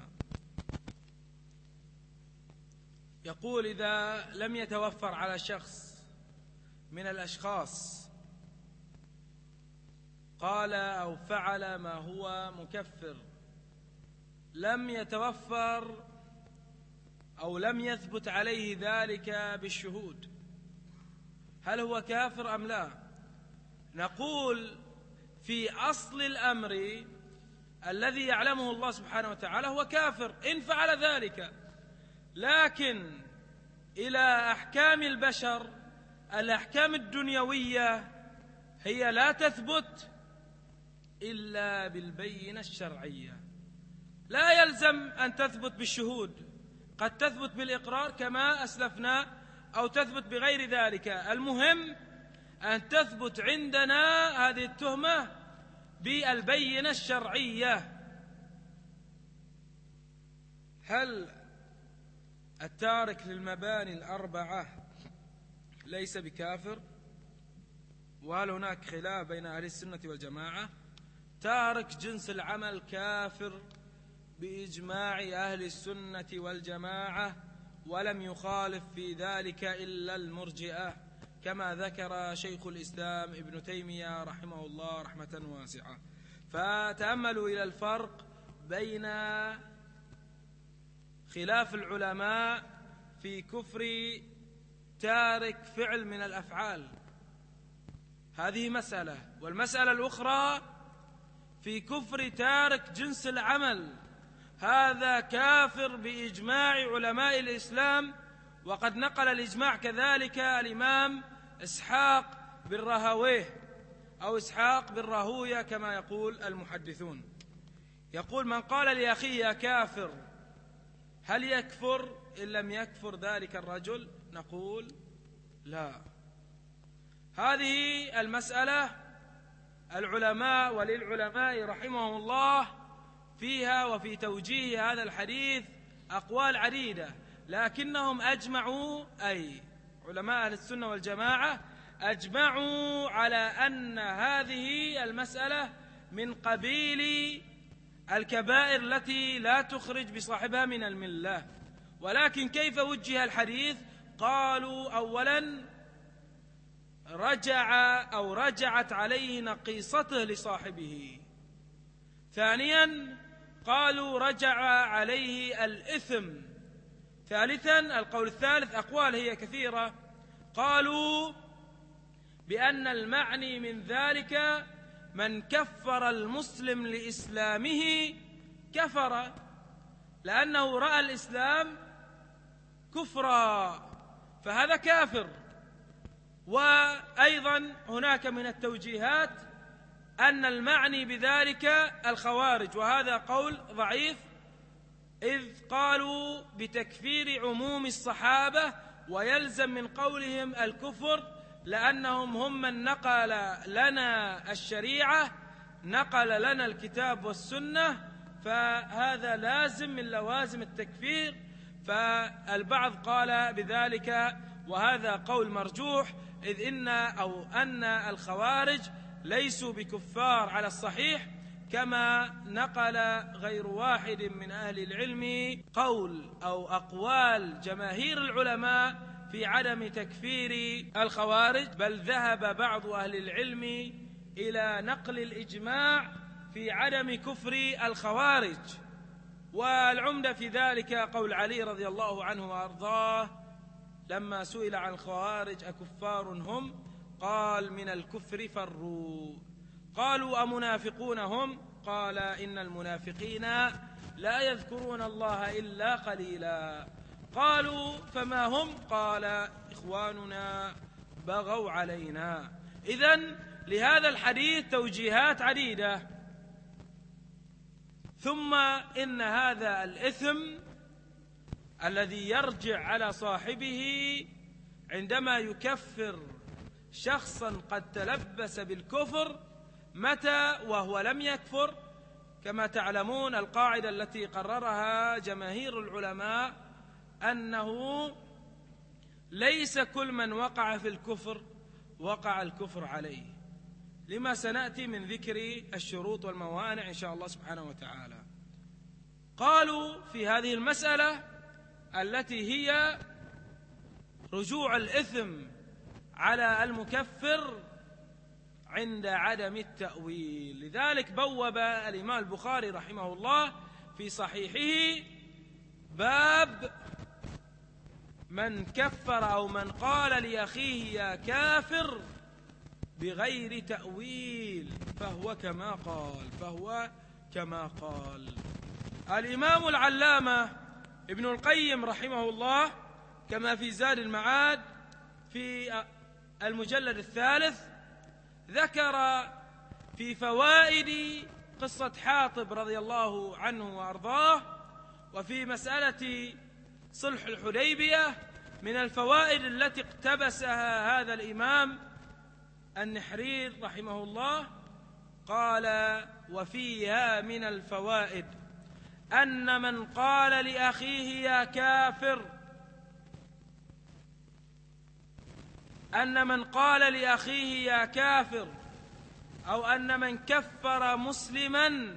يقول إذا لم يتوفر على شخص من الأشخاص قال أو فعل ما هو مكفر، لم يتوفر أو لم يثبت عليه ذلك بالشهود، هل هو كافر أم لا؟ نقول في أصل الأمر الذي يعلمه الله سبحانه وتعالى هو كافر إن فعل ذلك، لكن إلى أحكام البشر الأحكام الدنيوية هي لا تثبت إلا بالبينة الشرعية، لا يلزم أن تثبت بالشهود، قد تثبت بالإقرار كما أسلفنا أو تثبت بغير ذلك. المهم أن تثبت عندنا هذه التهمة بالبينة الشرعية. هل التارك للمباني الأربعة ليس بكافر؟ وهل هناك خلاف بين أهل السنة والجماعة؟ تارك جنس العمل كافر بإجماع أهل السنة والجماعة، ولم يخالف في ذلك إلا المرجئة كما ذكر شيخ الإسلام ابن تيمية رحمه الله رحمة واسعة. فتأملوا إلى الفرق بين خلاف العلماء في كفر تارك فعل من الأفعال، هذه مسألة، والمسألة الأخرى في كفر تارك جنس العمل، هذا كافر بإجماع علماء الإسلام، وقد نقل الإجماع كذلك الإمام إسحاق بن راهويه أو إسحاق بن راهويه كما يقول المحدثون. يقول من قال لأخيه يا كافر هل يكفر إن لم يكفر ذلك الرجل؟ نقول لا. هذه المسألة العلماء وللعلماء رحمهم الله فيها وفي توجيه هذا الحديث أقوال عديدة، لكنهم أجمعوا، أي علماء أهل السنة والجماعة أجمعوا على أن هذه المسألة من قبيل الكبائر التي لا تخرج بصاحبها من الملة. ولكن كيف وجه الحديث؟ قالوا أولا رجعت عليه نقيصته لصاحبه. ثانيا قالوا رجع عليه الإثم. ثالثا القول الثالث، أقوال هي كثيرة، قالوا بأن المعني من ذلك من كفر المسلم لإسلامه كفر، لأنه رأى الإسلام كفرا فهذا كافر. وأيضا هناك من التوجيهات أن المعني بذلك الخوارج، وهذا قول ضعيف، إذ قالوا بتكفير عموم الصحابة ويلزم من قولهم الكفر، لأنهم هم من نقل لنا الشريعة، نقل لنا الكتاب والسنة، فهذا لازم من لوازم التكفير. فالبعض قال بذلك، وهذا قول مرجوح، إذ أن الخوارج ليسوا بكفار على الصحيح، كما نقل غير واحد من أهل العلم قول أو أقوال جماهير العلماء في عدم تكفير الخوارج، بل ذهب بعض أهل العلم إلى نقل الإجماع في عدم كفر الخوارج. والعمدة في ذلك قول علي رضي الله عنه وأرضاه لما سئل عن الخوارج أكفار هم؟ قال من الكفر فروا. قالوا أمنافقون هم؟ قال إن المنافقين لا يذكرون الله إلا قليلا. قالوا فما هم؟ قال إخواننا بغوا علينا. إذن لهذا الحديث توجيهات عديدة. ثم إن هذا الإثم الذي يرجع على صاحبه عندما يكفر شخصا قد تلبس بالكفر، متى وهو لم يكفر؟ كما تعلمون القاعدة التي قررها جماهير العلماء أنه ليس كل من وقع في الكفر وقع الكفر عليه، لما سنأتي من ذكر الشروط والموانع إن شاء الله سبحانه وتعالى. قالوا في هذه المسألة التي هي رجوع الإثم على المكفر عند عدم التأويل، لذلك بوب الإمام البخاري رحمه الله في صحيحه باب من كفر أو من قال لأخيه يا كافر بغير تأويل فهو كما قال الإمام العلامة ابن القيم رحمه الله، كما في زاد المعاد في المجلد الثالث، ذكر في فوائد قصة حاطب رضي الله عنه وأرضاه وفي مسألة صلح الحديبية من الفوائد التي اقتبسها هذا الإمام النحرير رحمه الله، قال وفيها من الفوائد أن من قال لأخيه يا كافر، أو أن من كفر مسلما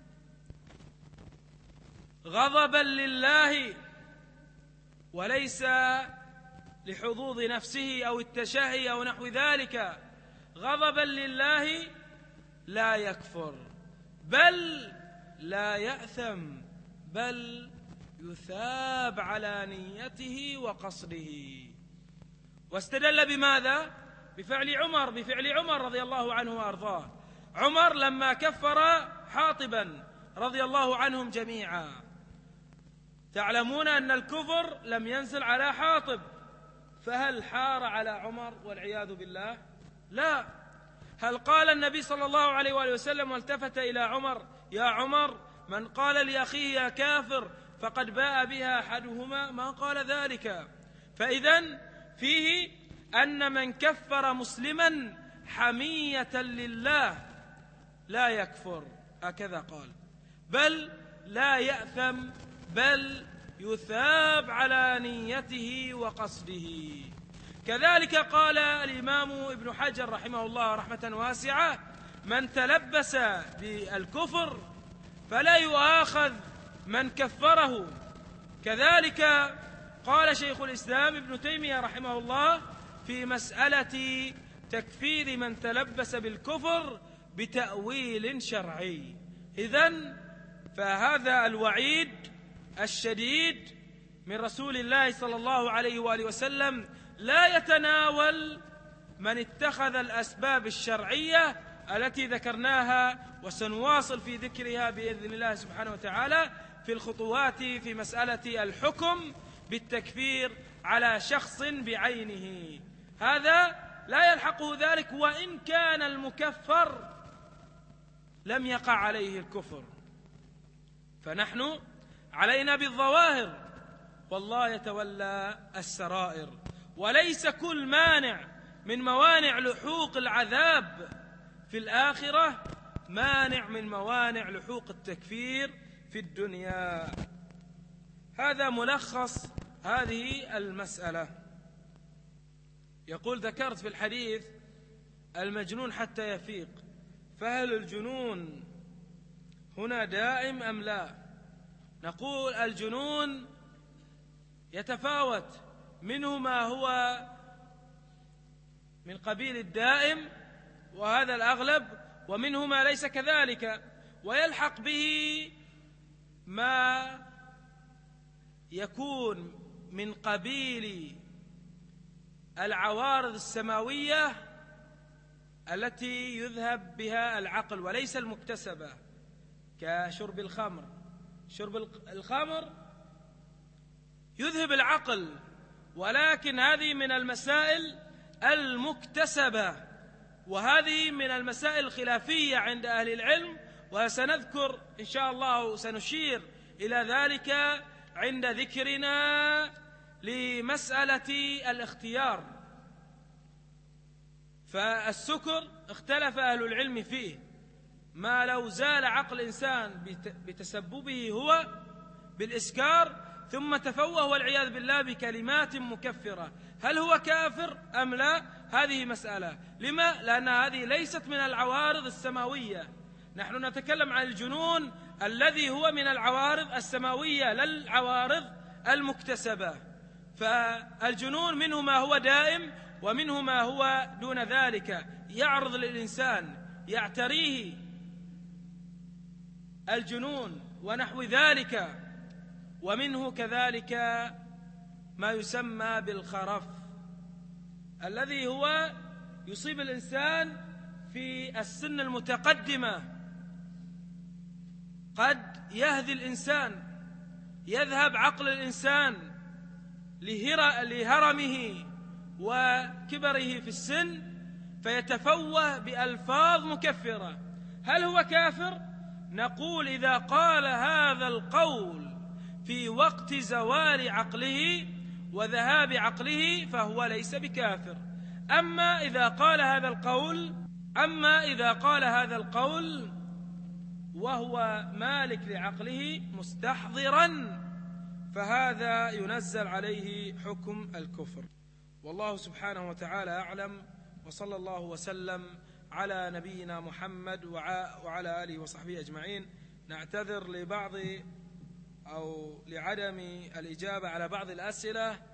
غضبا لله وليس لحظوظ نفسه أو التشهي أو نحو ذلك، غضبا لله لا يكفر بل لا يأثم، بل يثاب على نيته وقصده. واستدل بماذا؟ بفعل عمر رضي الله عنه وأرضاه. عمر لما كفر حاطبا رضي الله عنهم جميعا، تعلمون أن الكفر لم ينزل على حاطب، فهل حار على عمر والعياذ بالله؟ لا. هل قال النبي صلى الله عليه وآله وسلم والتفت إلى عمر يا عمر من قال لأخيه يا كافر فقد باء بها أحدهما ما قال ذلك. فإذن فيه أن من كفر مسلما حمية لله لا يكفر، هكذا قال، بل لا يأثم، بل يثاب على نيته وقصده. كذلك قال الإمام ابن حجر رحمه الله رحمة واسعة: من تلبس بالكفر فلا يؤاخذ من كفره. كذلك قال شيخ الإسلام ابن تيمية رحمه الله في مسألة تكفير من تلبس بالكفر بتأويل شرعي. إذن فهذا الوعيد الشديد من رسول الله صلى الله عليه وآله وسلم لا يتناول من اتخذ الأسباب الشرعية التي ذكرناها وسنواصل في ذكرها بإذن الله سبحانه وتعالى في الخطوات في مسألة الحكم بالتكفير على شخص بعينه. هذا لا يلحقه ذلك وإن كان المكفر لم يقع عليه الكفر. فنحن علينا بالظواهر والله يتولى السرائر، وليس كل مانع من موانع لحوق العذاب في الآخرة مانع من موانع لحوق التكفير في الدنيا. هذا ملخص هذه المسألة. يقول: ذكرت في الحديث المجنون حتى يفيق، فهل الجنون هنا دائم أم لا؟ نقول الجنون يتفاوت، منه ما هو من قبيل الدائم وهذا الأغلب، ومنه ما ليس كذلك، ويلحق به ما يكون من قبيل العوارض السماوية التي يذهب بها العقل وليس المكتسبة، كشرب الخمر. شرب الخمر يذهب العقل، ولكن هذه من المسائل المكتسبة، وهذه من المسائل الخلافية عند أهل العلم، وسنذكر إن شاء الله سنشير إلى ذلك عند ذكرنا لمسألة الاختيار. فالسكر اختلف أهل العلم فيه، ما لو زال عقل الإنسان بتسببه هو بالإسكار ثم تفوه والعياذ بالله بكلمات مكفرة، هل هو كافر أم لا؟ هذه مسألة. لما؟ لأن هذه ليست من العوارض السماوية، نحن نتكلم عن الجنون الذي هو من العوارض السماوية لا العوارض المكتسبة. فالجنون منه ما هو دائم ومنه ما هو دون ذلك، يعرض للإنسان يعتريه الجنون ونحو ذلك، ومنه كذلك ما يسمى بالخرف الذي هو يصيب الإنسان في السن المتقدمة، قد يهذي الإنسان، يذهب عقل الإنسان لهرمه وكبره في السن فيتفوه بألفاظ مكفرة. هل هو كافر؟ نقول إذا قال هذا القول في وقت زوال عقله وذهاب عقله فهو ليس بكافر. أما إذا قال هذا القول وهو مالك لعقله مستحضرا فهذا ينزل عليه حكم الكفر. والله سبحانه وتعالى أعلم، وصلى الله وسلم على نبينا محمد وعلى آله وصحبه أجمعين. نعتذر لعدم الإجابة على بعض الأسئلة